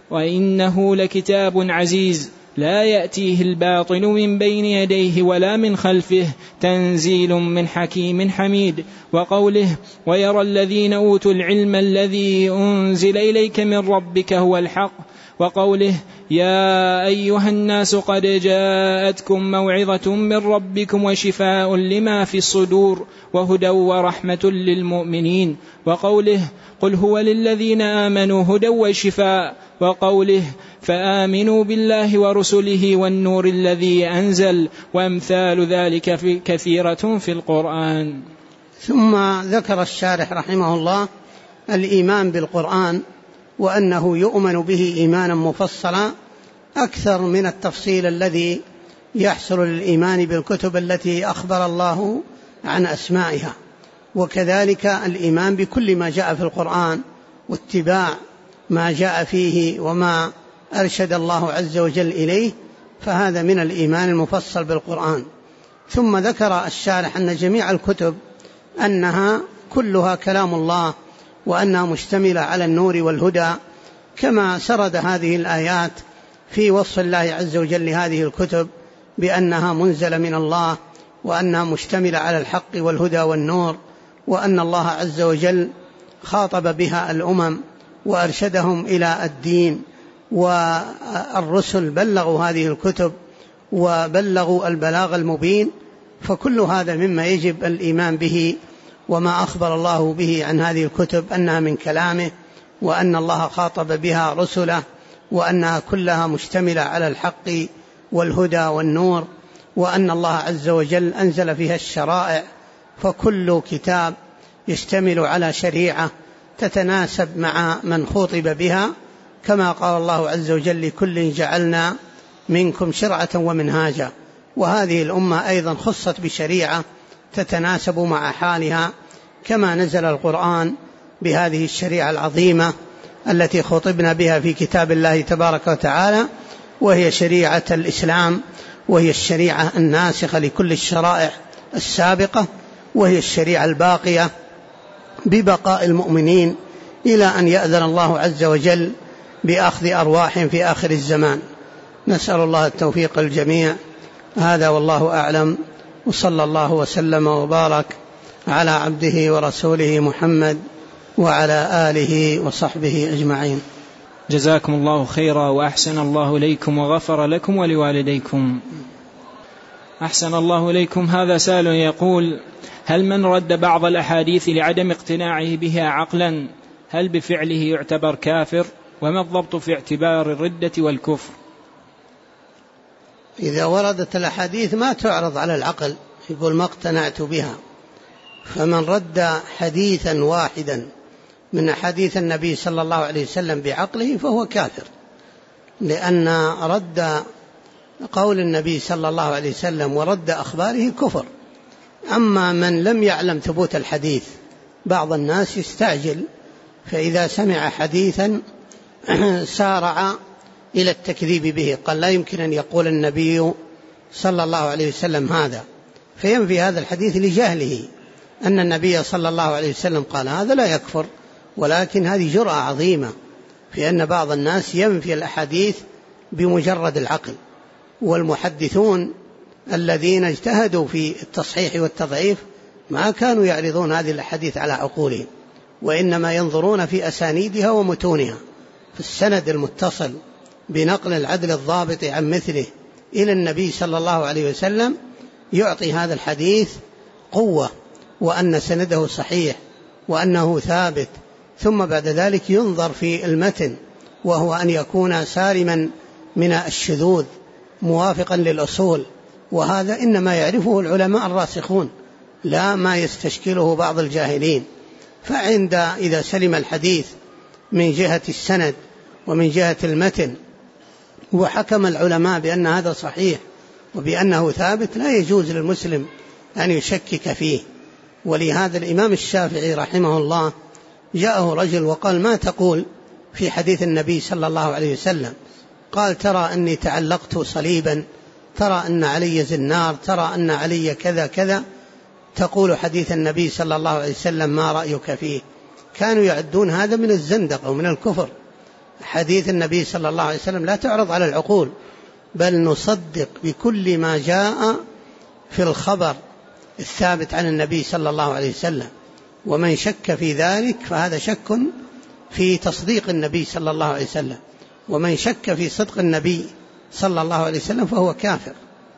وإنه لكتاب عزيز لا يأتيه الباطل من بين يديه ولا من خلفه تنزيل من حكيم حميد، وقوله: ويرى الذين أوتوا العلم الذي أنزل إليك من ربك هو الحق، وقوله: يا أيها الناس قد جاءتكم موعظة من ربكم وشفاء لما في الصدور وهدى ورحمة للمؤمنين، وقوله: قل هو للذين آمنوا هدى وشفاء، وقوله: فآمنوا بالله ورسله والنور الذي أنزل، وأمثال ذلك كثيرة في القرآن. ثم ذكر الشارح رحمه الله الإيمان بالقرآن، وأنه يؤمن به إيمانا مفصلا أكثر من التفصيل الذي يحصل للإيمان بالكتب التي أخبر الله عن أسمائها، وكذلك الإيمان بكل ما جاء في القرآن واتباع ما جاء فيه وما أرشد الله عز وجل إليه، فهذا من الإيمان المفصل بالقرآن. ثم ذكر الشارح أن جميع الكتب أنها كلها كلام الله، وأنها مشتملة على النور والهدى، كما سرد هذه الآيات في وصف الله عز وجل لهذه الكتب بأنها منزلة من الله، وأنها مشتملة على الحق والهدى والنور، وأن الله عز وجل خاطب بها الأمم وأرشدهم إلى الدين، والرسل بلغوا هذه الكتب وبلغوا البلاغ المبين، فكل هذا مما يجب الإيمان به، وما أخبر الله به عن هذه الكتب أنها من كلامه، وأن الله خاطب بها رسله، وأنها كلها مشتملة على الحق والهدى والنور، وأن الله عز وجل أنزل فيها الشرائع، فكل كتاب يشتمل على شريعة تتناسب مع من خطب بها، كما قال الله عز وجل: لكل جعلنا منكم شرعة ومنهاجا. وهذه الأمة أيضا خصت بشريعة تتناسب مع حالها، كما نزل القرآن بهذه الشريعة العظيمة التي خطبنا بها في كتاب الله تبارك وتعالى، وهي شريعة الإسلام، وهي الشريعة الناسخة لكل الشرائع السابقة، وهي الشريعة الباقية ببقاء المؤمنين إلى أن يأذن الله عز وجل بأخذ أرواحهم في آخر الزمان. نسأل الله التوفيق الجميع. هذا والله أعلم، وصلى الله وسلم وبارك على عبده ورسوله محمد وعلى آله وصحبه أجمعين. جزاكم الله خيرا، وأحسن الله إليكم وغفر لكم ولوالديكم. أحسن الله إليكم. هذا سائل يقول: هل من رد بعض الأحاديث لعدم اقتناعه بها عقلا هل بفعله يعتبر كافر؟ وما الضبط في اعتبار الردة والكفر؟ إذا وردت الأحاديث ما تعرض على العقل، يقول ما اقتنعت بها، فمن رد حديثا واحدا من أحاديث النبي صلى الله عليه وسلم بعقله فهو كافر، لأن رد قول النبي صلى الله عليه وسلم ورد أخباره كفر. أما من لم يعلم ثبوت الحديث، بعض الناس يستعجل، فإذا سمع حديثا سارع إلى التكذيب به، قال لا يمكن أن يقول النبي صلى الله عليه وسلم هذا، فينفي هذا الحديث لجهله أن النبي صلى الله عليه وسلم قال هذا. لا يكفر، ولكن هذه جرأة عظيمة في أن بعض الناس ينفي الأحاديث بمجرد العقل. والمحدثون الذين اجتهدوا في التصحيح والتضعيف ما كانوا يعرضون هذه الأحاديث على عقولهم، وإنما ينظرون في أسانيدها ومتونها، في السند المتصل بنقل العدل الضابط عن مثله إلى النبي صلى الله عليه وسلم يعطي هذا الحديث قوة، وأن سنده صحيح وأنه ثابت. ثم بعد ذلك ينظر في المتن، وهو أن يكون سالما من الشذوذ موافقا للأصول، وهذا إنما يعرفه العلماء الراسخون لا ما يستشكله بعض الجاهلين. إذا سلم الحديث من جهة السند ومن جهة المتن وحكم العلماء بأن هذا صحيح وبأنه ثابت، لا يجوز للمسلم أن يشكك فيه. ولهذا الإمام الشافعي رحمه الله جاءه رجل وقال: ما تقول في حديث النبي صلى الله عليه وسلم؟ قال: ترى أني تعلقت صليبا، ترى أن علي زنار، ترى أن علي كذا كذا، تقول حديث النبي صلى الله عليه وسلم ما رأيك فيه؟ كانوا يعدون هذا من الزندقة ومن الكفر. حديث النبي صلى الله عليه وسلم لا تعرض على العقول، بل نصدق بكل ما جاء في الخبر الثابت عن النبي صلى الله عليه وسلم، ومن شك في ذلك فهذا شك في تصديق النبي صلى الله عليه وسلم، ومن شك في صدق النبي صلى الله عليه وسلم فهو كافر.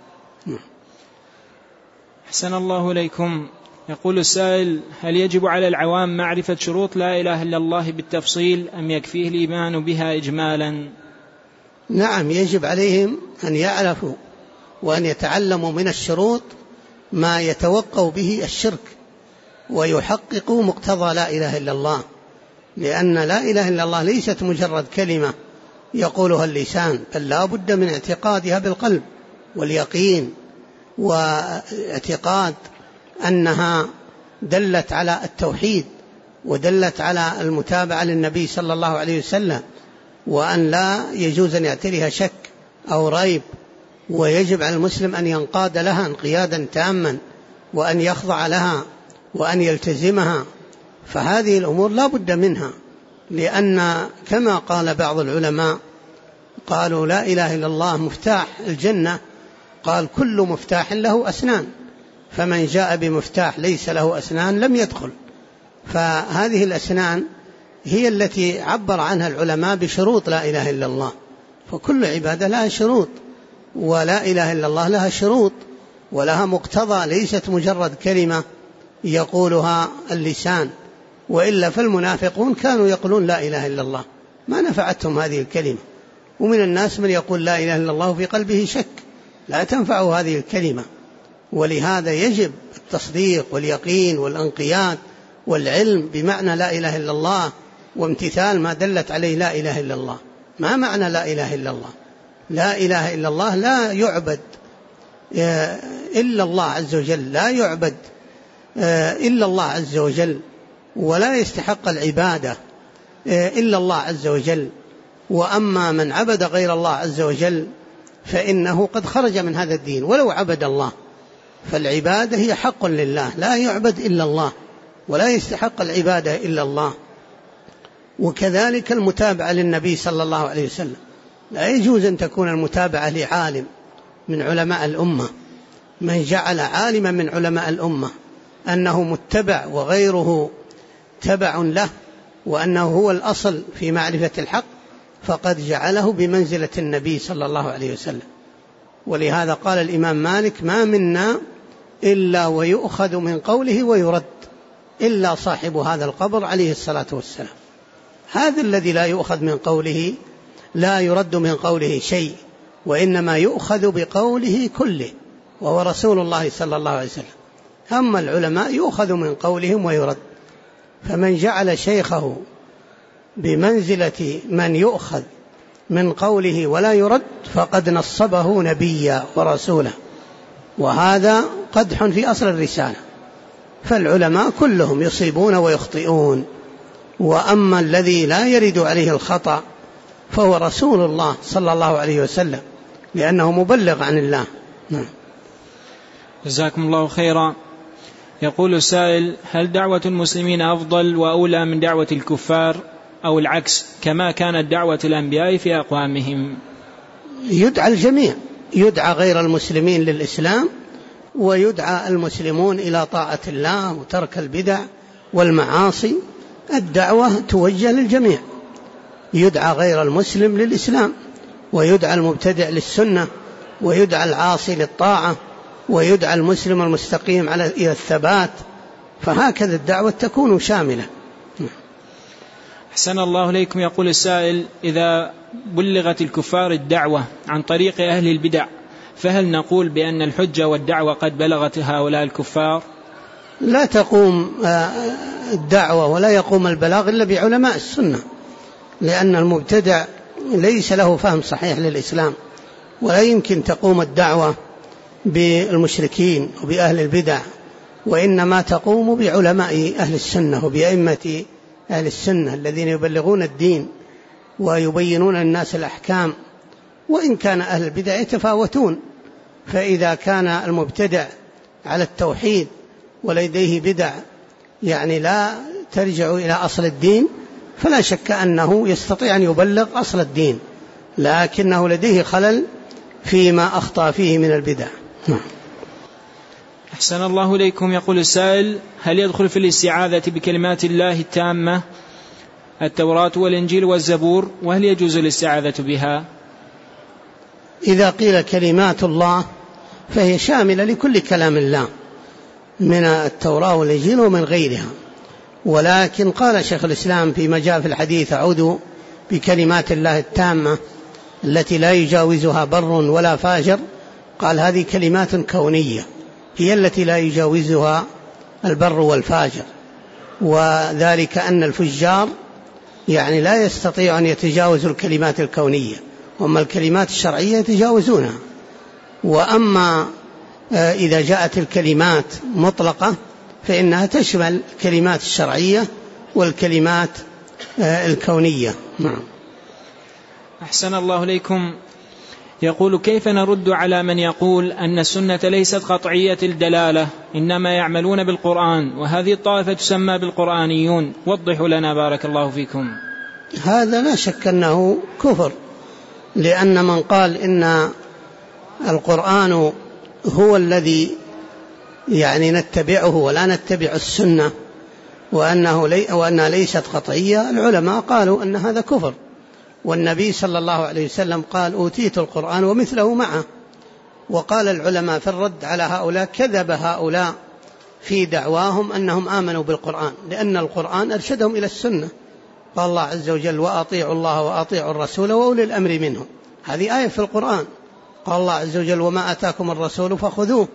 أحسن الله إليكم. يقول السائل: هل يجب على العوام معرفة شروط لا إله إلا الله بالتفصيل أم يكفيه الإيمان بها إجمالا؟ نعم، يجب عليهم أن يعرفوا وأن يتعلموا من الشروط ما يتوقع به الشرك ويحققوا مقتضى لا إله إلا الله، لأن لا إله إلا الله ليست مجرد كلمة يقولها اللسان، بل لا بد من اعتقادها بالقلب واليقين، واعتقاد أنها دلت على التوحيد ودلت على المتابعة للنبي صلى الله عليه وسلم، وأن لا يجوز أن يعتريها شك أو ريب، ويجب على المسلم أن ينقاد لها انقيادا تاما وأن يخضع لها وأن يلتزمها. فهذه الأمور لا بد منها، لأن كما قال بعض العلماء قالوا: لا إله إلا الله مفتاح الجنة، قال: كل مفتاح له أسنان، فمن جاء بمفتاح ليس له أسنان لم يدخل. فهذه الأسنان هي التي عبر عنها العلماء بشروط لا إله إلا الله، فكل عبادة لها شروط، ولا إله إلا الله لها شروط ولها مقتضى، ليست مجرد كلمة يقولها اللسان، وإلا فالمنافقون كانوا يقولون لا إله إلا الله ما نفعتهم هذه الكلمة. ومن الناس من يقول لا إله إلا الله في قلبه شك، لا تنفعه هذه الكلمة. ولهذا يجب التصديق واليقين والانقياد والعلم بمعنى لا إله إلا الله وامتثال ما دلت عليه لا إله إلا الله. ما معنى لا إله إلا الله؟ لا إله إلا الله لا يعبد إلا الله عز وجل، لا يعبد إلا الله عز وجل، ولا يستحق العبادة إلا الله عز وجل. وأما من عبد غير الله عز وجل فإنه قد خرج من هذا الدين ولو عبد الله. فالعبادة هي حق لله، لا يعبد إلا الله ولا يستحق العبادة إلا الله. وكذلك المتابعة للنبي صلى الله عليه وسلم، لا يجوز أن تكون المتابعة لعالم من علماء الأمة، من جعل عالما من علماء الأمة أنه متبع وغيره تبع له وأنه هو الأصل في معرفة الحق، فقد جعله بمنزلة النبي صلى الله عليه وسلم. ولهذا قال الإمام مالك: ما منا إلا ويؤخذ من قوله ويرد إلا صاحب هذا القبر عليه الصلاة والسلام. هذا الذي لا يؤخذ من قوله لا يرد من قوله شيء، وإنما يؤخذ بقوله كله، وهو رسول الله صلى الله عليه وسلم. أما العلماء يؤخذ من قولهم ويرد. فمن جعل شيخه بمنزلة من يؤخذ من قوله ولا يرد فقد نصبه نبيا ورسولا، وهذا قدح في أصل الرسالة. فالعلماء كلهم يصيبون ويخطئون، وأما الذي لا يرد عليه الخطأ فهو رسول الله صلى الله عليه وسلم، لأنه مبلغ عن الله. جزاكم الله خيرا. يقول السائل: هل دعوة المسلمين أفضل وأولى من دعوة الكفار أو العكس كما كانت دعوة الأنبياء في أقوامهم؟ يدعى الجميع، يدعى غير المسلمين للإسلام، ويدعى المسلمون إلى طاعة الله وترك البدع والمعاصي. الدعوة توجه للجميع، يدعى غير المسلم للإسلام، ويدعى المبتدع للسنة، ويدعى العاصي للطاعة، ويدعى المسلم المستقيم إلى الثبات. فهكذا الدعوة تكون شاملة. أحسن الله إليكم. يقول السائل: إذا بلغت الكفار الدعوة عن طريق أهل البدع، فهل نقول بأن الحجة والدعوة قد بلغت هؤلاء الكفار؟ لا تقوم الدعوة ولا يقوم البلاغ إلا بعلماء السنة، لأن المبتدع ليس له فهم صحيح للإسلام، ولا يمكن تقوم الدعوة بالمشركين وبأهل البدع، وإنما تقوم بعلماء أهل السنة وبأئمة أهل السنة الذين يبلغون الدين ويبينون الناس الأحكام. وإن كان أهل البدع يتفاوتون، فإذا كان المبتدع على التوحيد ولديه بدع يعني لا ترجع إلى أصل الدين، فلا شك أنه يستطيع أن يبلغ أصل الدين، لكنه لديه خلل فيما أخطأ فيه من البدع. أحسن الله إليكم. يقول السائل: هل يدخل في الاستعاذة بكلمات الله التامة التوراة والإنجيل والزبور، وهل يجوز الاستعاذة بها؟ إذا قيل كلمات الله فهي شاملة لكل كلام الله من التوراة والإنجيل ومن غيرها، ولكن قال شيخ الإسلام فيما جاء في الحديث: أعوذ بكلمات الله التامة التي لا يجاوزها بر ولا فاجر، قال هذه كلمات كونية هي التي لا يجاوزها البر والفاجر، وذلك أن الفجار يعني لا يستطيع أن يتجاوزوا الكلمات الكونية، وأما الكلمات الشرعية يتجاوزونها. وأما إذا جاءت الكلمات مطلقة فإنها تشمل الكلمات الشرعية والكلمات الكونية. أحسن الله إليكم. يقول: كيف نرد على من يقول أن السنة ليست قطعية الدلالة، إنما يعملون بالقرآن، وهذه الطائفة تسمى بالقرآنيون؟ وضحوا لنا بارك الله فيكم. هذا لا شك أنه كفر، لأن من قال إن القرآن هو الذي يعني نتبعه ولا نتبع السنة وأنها ليست قطعية، العلماء قالوا أن هذا كفر. والنبي صلى الله عليه وسلم قال: أوتيت القرآن ومثله معه. وقال العلماء في الرد على هؤلاء: كذب هؤلاء في دعواهم أنهم آمنوا بالقرآن، لأن القرآن أرشدهم إلى السنة. قال الله عز وجل: وأطيعوا الله وأطيعوا الرسول وأولي الأمر منهم. هذه آية في القرآن. قال الله عز وجل: وما آتاكم الرسول فخذوه.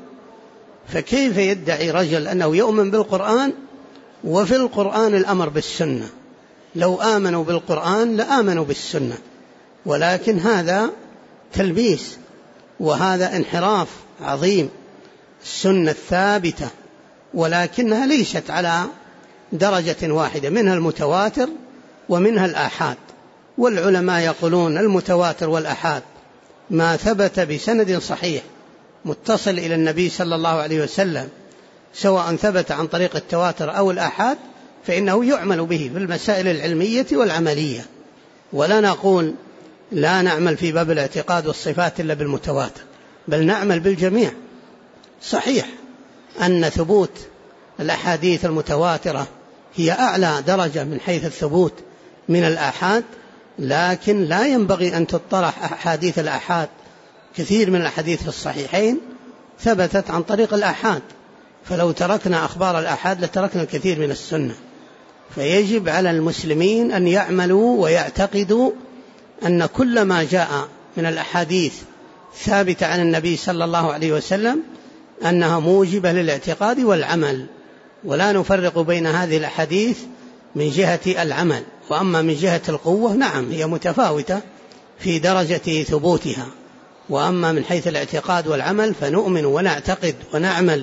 فكيف يدعي رجل أنه يؤمن بالقرآن وفي القرآن الأمر بالسنة؟ لو آمنوا بالقرآن لآمنوا بالسنة، ولكن هذا تلبيس وهذا انحراف عظيم. السنة الثابتة، ولكنها ليست على درجة واحدة، منها المتواتر ومنها الآحاد. والعلماء يقولون المتواتر والآحاد ما ثبت بسند صحيح متصل إلى النبي صلى الله عليه وسلم، سواء ثبت عن طريق التواتر أو الآحاد، فإنه يعمل به في المسائل العلمية والعملية. ولا نقول لا نعمل في باب الاعتقاد والصفات إلا بالمتواتر، بل نعمل بالجميع. صحيح أن ثبوت الأحاديث المتواترة هي أعلى درجة من حيث الثبوت من الآحاد، لكن لا ينبغي أن تطرح أحاديث الآحاد. كثير من الأحاديث في الصحيحين ثبتت عن طريق الآحاد، فلو تركنا أخبار الآحاد لتركنا الكثير من السنة. فيجب على المسلمين أن يعملوا ويعتقدوا أن كل ما جاء من الأحاديث ثابتة عن النبي صلى الله عليه وسلم أنها موجبة للاعتقاد والعمل، ولا نفرق بين هذه الأحاديث من جهة العمل. وأما من جهة القوة نعم هي متفاوتة في درجة ثبوتها، وأما من حيث الاعتقاد والعمل فنؤمن ونعتقد ونعمل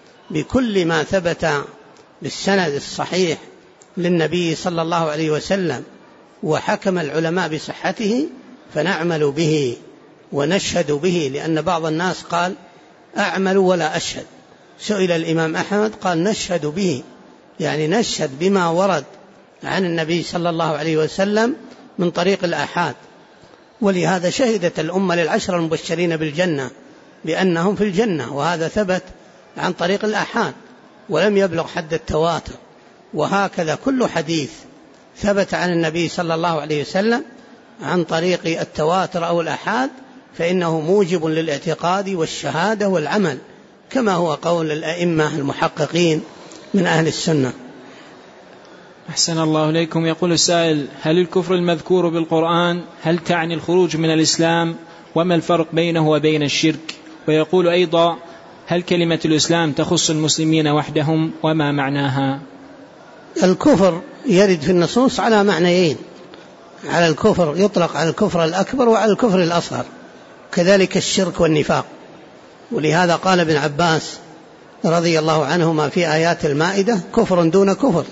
بكل ما ثبت بالسند الصحيح للنبي صلى الله عليه وسلم وحكم العلماء بصحته، فنعمل به ونشهد به. لأن بعض الناس قال: أعمل ولا أشهد. سئل الإمام أحمد قال: نشهد به، يعني نشهد بما ورد عن النبي صلى الله عليه وسلم من طريق الآحاد. ولهذا شهدت الأمة للعشر المبشرين بالجنة بأنهم في الجنة، وهذا ثبت عن طريق الآحاد ولم يبلغ حد التواتر. وهكذا كل حديث ثبت عن النبي صلى الله عليه وسلم عن طريق التواتر أو الآحاد فإنه موجب للاعتقاد والشهادة والعمل، كما هو قول الأئمة المحققين من أهل السنة. أحسن الله إليكم. يقول السائل: هل الكفر المذكور بالقرآن هل تعني الخروج من الإسلام؟ وما الفرق بينه وبين الشرك؟ ويقول أيضا: هل كلمة الإسلام تخص المسلمين وحدهم وما معناها؟ الكفر يرد في النصوص على معنيين: على الكفر يطلق على الكفر الأكبر وعلى الكفر الأصغر، كذلك الشرك والنفاق. ولهذا قال ابن عباس رضي الله عنهما في آيات المائدة: كفر دون كفر.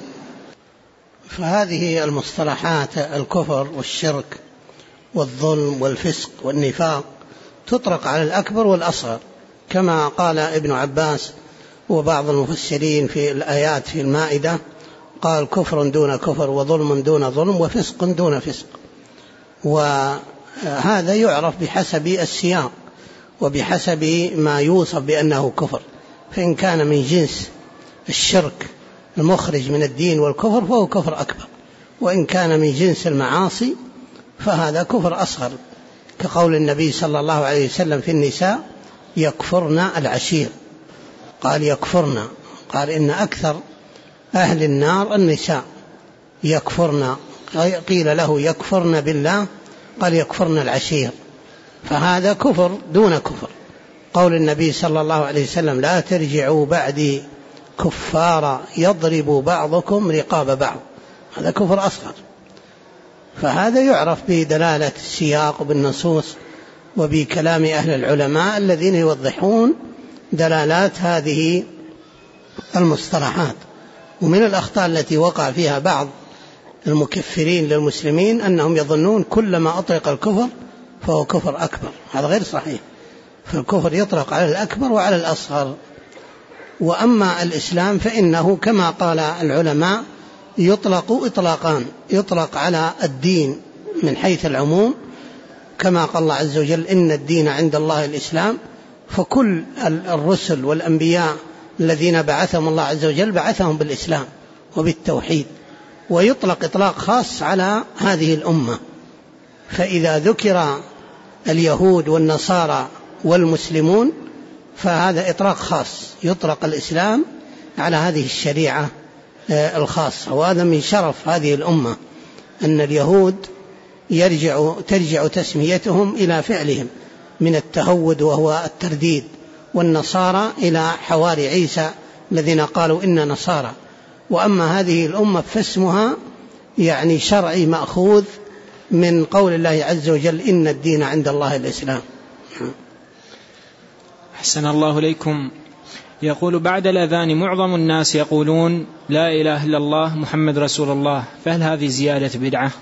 فهذه المصطلحات الكفر والشرك والظلم والفسق والنفاق تطلق على الأكبر والأصغر، كما قال ابن عباس وبعض المفسرين في الآيات في المائدة، قال: كفر دون كفر وظلم دون ظلم وفسق دون فسق. وهذا يعرف بحسب السياق وبحسب ما يوصف بأنه كفر، فإن كان من جنس الشرك المخرج من الدين والكفر فهو كفر أكبر، وإن كان من جنس المعاصي فهذا كفر أصغر، كقول النبي صلى الله عليه وسلم في النساء: يكفرن العشير. قال يكفرن، قال إن أكثر أهل النار النساء يكفرن. قيل له: يكفرن بالله؟ قال: يكفرن العشير. فهذا كفر دون كفر. قول النبي صلى الله عليه وسلم: لا ترجعوا بعدي كفارا يضرب بعضكم رقاب بعض، هذا كفر أصغر. فهذا يعرف بدلالة السياق وبالنصوص وبكلام أهل العلماء الذين يوضحون دلالات هذه المصطلحات. ومن الأخطاء التي وقع فيها بعض المكفرين للمسلمين أنهم يظنون كلما أطلق الكفر فهو كفر أكبر، هذا غير صحيح. فالكفر يطلق على الأكبر وعلى الأصغر. وأما الإسلام فإنه كما قال العلماء يطلق إطلاقان: يطلق على الدين من حيث العموم، كما قال الله عز وجل: إن الدين عند الله الإسلام. فكل الرسل والأنبياء الذين بعثهم الله عز وجل بعثهم بالإسلام وبالتوحيد. ويطلق إطلاق خاص على هذه الأمة، فإذا ذكر اليهود والنصارى والمسلمون فهذا إطلاق خاص، يطلق الإسلام على هذه الشريعة الخاصة. وهذا من شرف هذه الأمة أن اليهود ترجع تسميتهم إلى فعلهم من التهود وهو الترديد، والنصارى إلى حواري عيسى الذين قالوا إن نصارى. وأما هذه الأمة فاسمها يعني شرعي مأخوذ من قول الله عز وجل: إن الدين عند الله الإسلام. أحسن الله إليكم. يقول: بعد الأذان معظم الناس يقولون لا إله إلا الله محمد رسول الله، فهل هذه زيادة بدعة؟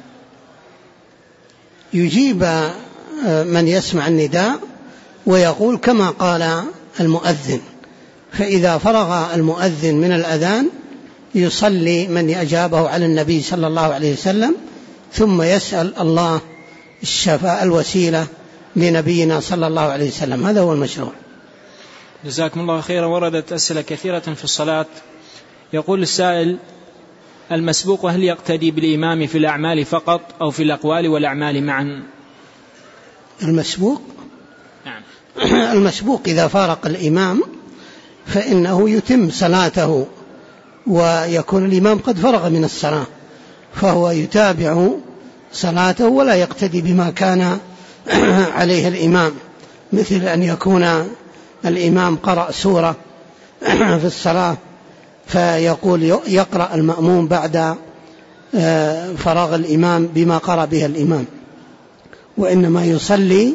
يجيب من يسمع النداء ويقول كما قال المؤذن، فإذا فرغ المؤذن من الأذان يصلي من أجابه على النبي صلى الله عليه وسلم، ثم يسأل الله الشفاء الوسيلة لنبينا صلى الله عليه وسلم. هذا هو المشروع. جزاكم الله خيرا. وردت أسئلة كثيرة في الصلاة. يقول السائل: المسبوق هل يقتدي بالإمام في الأعمال فقط أو في الأقوال والأعمال معا؟ المسبوق؟ نعم. المسبوق إذا فارق الإمام فإنه يتم صلاته، ويكون الإمام قد فرغ من الصلاة، فهو يتابع صلاته ولا يقتدي بما كان عليه الإمام، مثل أن يكون الإمام قرأ سورة في الصلاة فيقول يقرأ المأموم بعد فراغ الإمام بما قرأ به الإمام، وإنما يصلي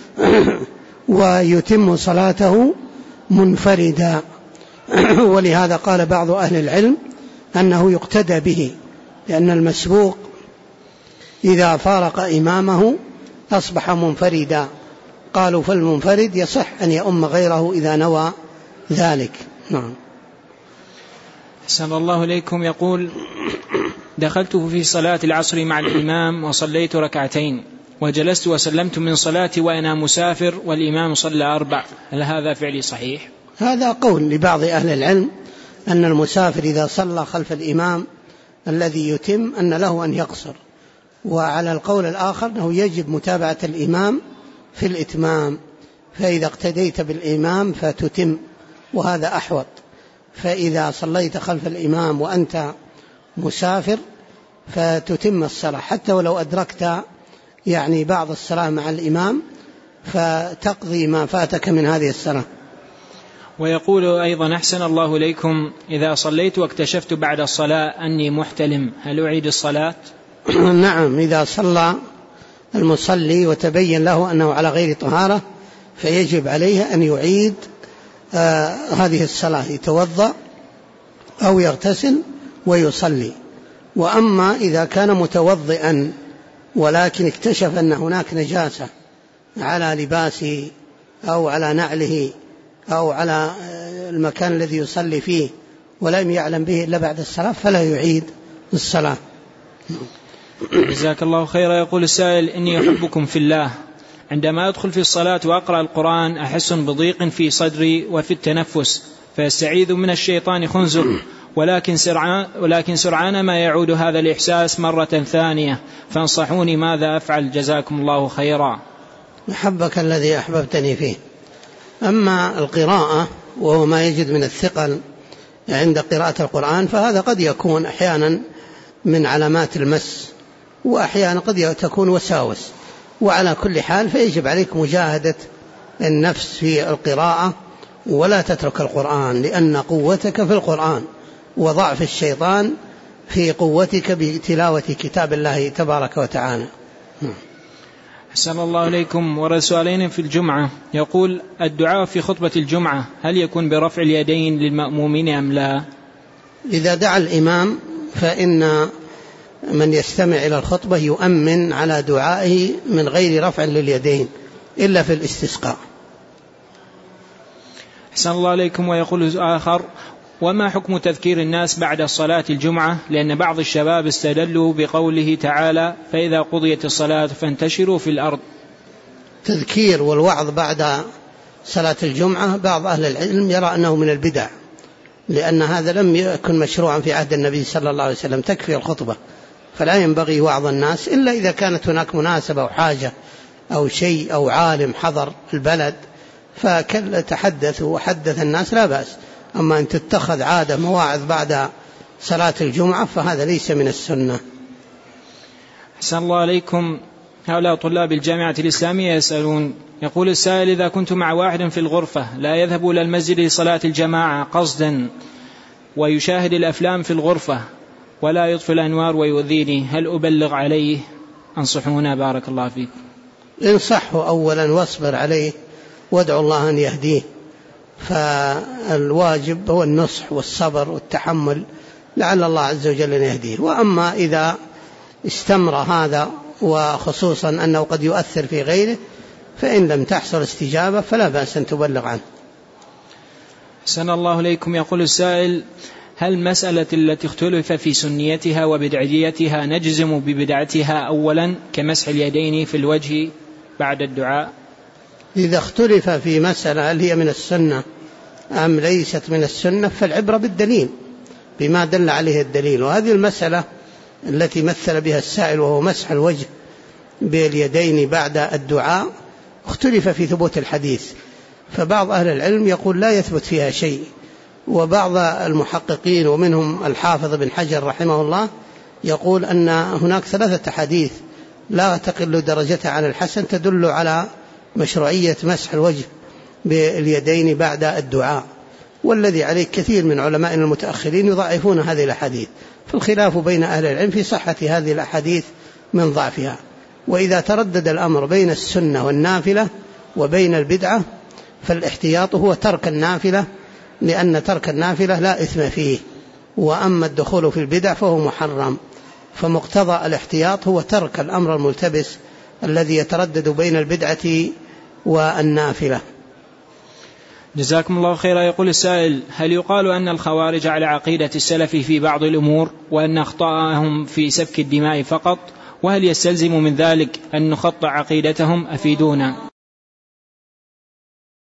ويتم صلاته منفردا. ولهذا قال بعض أهل العلم أنه يقتدى به، لأن المسبوق إذا فارق إمامه أصبح منفردا. قالوا فالمنفرد يصح أن يؤم غيره إذا نوى ذلك. نعم. أحسن الله إليكم. يقول: دخلت في صلاة العصر مع الإمام وصليت ركعتين، وجلست وسلمت من صلاتي وأنا مسافر والإمام صلى 4، هل هذا فعلي صحيح؟ هذا قول لبعض أهل العلم أن المسافر إذا صلى خلف الإمام الذي يتم أن له أن يقصر، وعلى القول الآخر أنه يجب متابعة الإمام في الإتمام، فإذا اقتديت بالإمام فتتم، وهذا أحوط. فإذا صليت خلف الإمام وأنت مسافر فتتم الصلاة حتى ولو أدركت يعني بعض الصلاة مع الإمام، فتقضي ما فاتك من هذه الصلاة. ويقول أيضا: أحسن الله إليكم، إذا صليت واكتشفت بعد الصلاة أني محتلم، هل أعيد الصلاة؟ نعم، إذا صلى المصلي وتبين له أنه على غير طهارة فيجب عليه أن يعيد هذه الصلاة، يتوضأ أو يغتسل ويصلي. وأما إذا كان متوضئا ولكن اكتشف أن هناك نجاسة على لباسه أو على نعله أو على المكان الذي يصلي فيه ولم يعلم به إلا بعد الصلاة فلا يعيد الصلاة. جزاك الله خيرا. يقول السائل: إني أحبكم في الله، عندما أدخل في الصلاة وأقرأ القرآن أحس بضيق في صدري وفي التنفس، فيستعيذ من الشيطان خنزر، ولكن سرعان ما يعود هذا الإحساس مرة ثانية، فانصحوني ماذا أفعل جزاكم الله خيرا. محبك الذي أحببتني فيه. أما القراءة وهو ما يجد من الثقل عند قراءة القرآن فهذا قد يكون أحيانا من علامات المس، وأحيانا قد تكون وساوس، وعلى كل حال فيجب عليك مجاهدة النفس في القراءة ولا تترك القرآن، لأن قوتك في القرآن وضعف الشيطان في قوتك بتلاوة كتاب الله تبارك وتعالى. أحسن الله إليكم. ورد سؤالين في الجمعة. يقول: الدعاء في خطبة الجمعة هل يكون برفع اليدين للمأمومين أم لا؟ إذا دعا الإمام فإن من يستمع إلى الخطبة يؤمن على دعائه من غير رفع لليدين إلا في الاستسقاء. أحسن الله إليكم. ويقول آخر: وما حكم تذكير الناس بعد صلاة الجمعة؟ لأن بعض الشباب استدلوا بقوله تعالى: فإذا قضيت الصلاة فانتشروا في الأرض. تذكير والوعظ بعد صلاة الجمعة بعض أهل العلم يرى أنه من البدع، لأن هذا لم يكن مشروعا في عهد النبي صلى الله عليه وسلم. تكفي الخطبة، فلا ينبغي وعظ الناس إلا إذا كانت هناك مناسبة أو حاجة أو شيء أو عالم حضر البلد فتحدث وحدث الناس لا بأس. أما أن تتخذ عادة مواعظ بعد صلاة الجمعة فهذا ليس من السنة. أحسن الله عليكم. هؤلاء طلاب الجامعة الإسلامية يسألون: يقول السائل: إذا كنت مع واحد في الغرفة لا يذهب إلى المسجد لصلاة الجماعة قصدا ويشاهد الأفلام في الغرفة ولا يطفئ الأنوار ويؤذيني، هل أبلغ عليه؟ أنصحونا بارك الله فيكم. انصحه أولا واصبر عليه وادعو الله أن يهديه، فالواجب هو النصح والصبر والتحمل لعل الله عز وجل أن يهديه. وأما إذا استمر هذا وخصوصا أنه قد يؤثر في غيره فإن لم تحصل استجابة فلا بأس أن تبلغ عنه. أحسن الله إليكم. يقول السائل: هل مسألة التي اختلف في سنيتها وبدعيتها نجزم ببدعتها أولا كمسح اليدين في الوجه بعد الدعاء؟ إذا اختلف في مسألة هل هي من السنة أم ليست من السنة فالعبرة بالدليل بما دل عليه الدليل. وهذه المسألة التي مثل بها السائل وهو مسح الوجه باليدين بعد الدعاء اختلف في ثبوت الحديث، فبعض أهل العلم يقول لا يثبت فيها شيء، وبعض المحققين ومنهم الحافظ بن حجر رحمه الله يقول أن هناك 3 أحاديث لا تقل درجتها عن الحسن تدل على مشروعية مسح الوجه باليدين بعد الدعاء، والذي عليه كثير من علمائنا المتأخرين يضعفون هذه الأحاديث، فالخلاف بين أهل العلم في صحة هذه الأحاديث من ضعفها. وإذا تردد الأمر بين السنة والنافلة وبين البدعة فالاحتياط هو ترك النافلة، لأن ترك النافلة لا إثم فيه، وأما الدخول في البدع فهو محرم، فمقتضى الاحتياط هو ترك الأمر الملتبس الذي يتردد بين البدعة والنافلة. جزاكم الله خيرا. يقول السائل: هل يقال أن الخوارج على عقيدة السلف في بعض الأمور وأن أخطاءهم في سفك الدماء فقط، وهل يستلزم من ذلك أن نخطئ عقيدتهم؟ أفيدونا.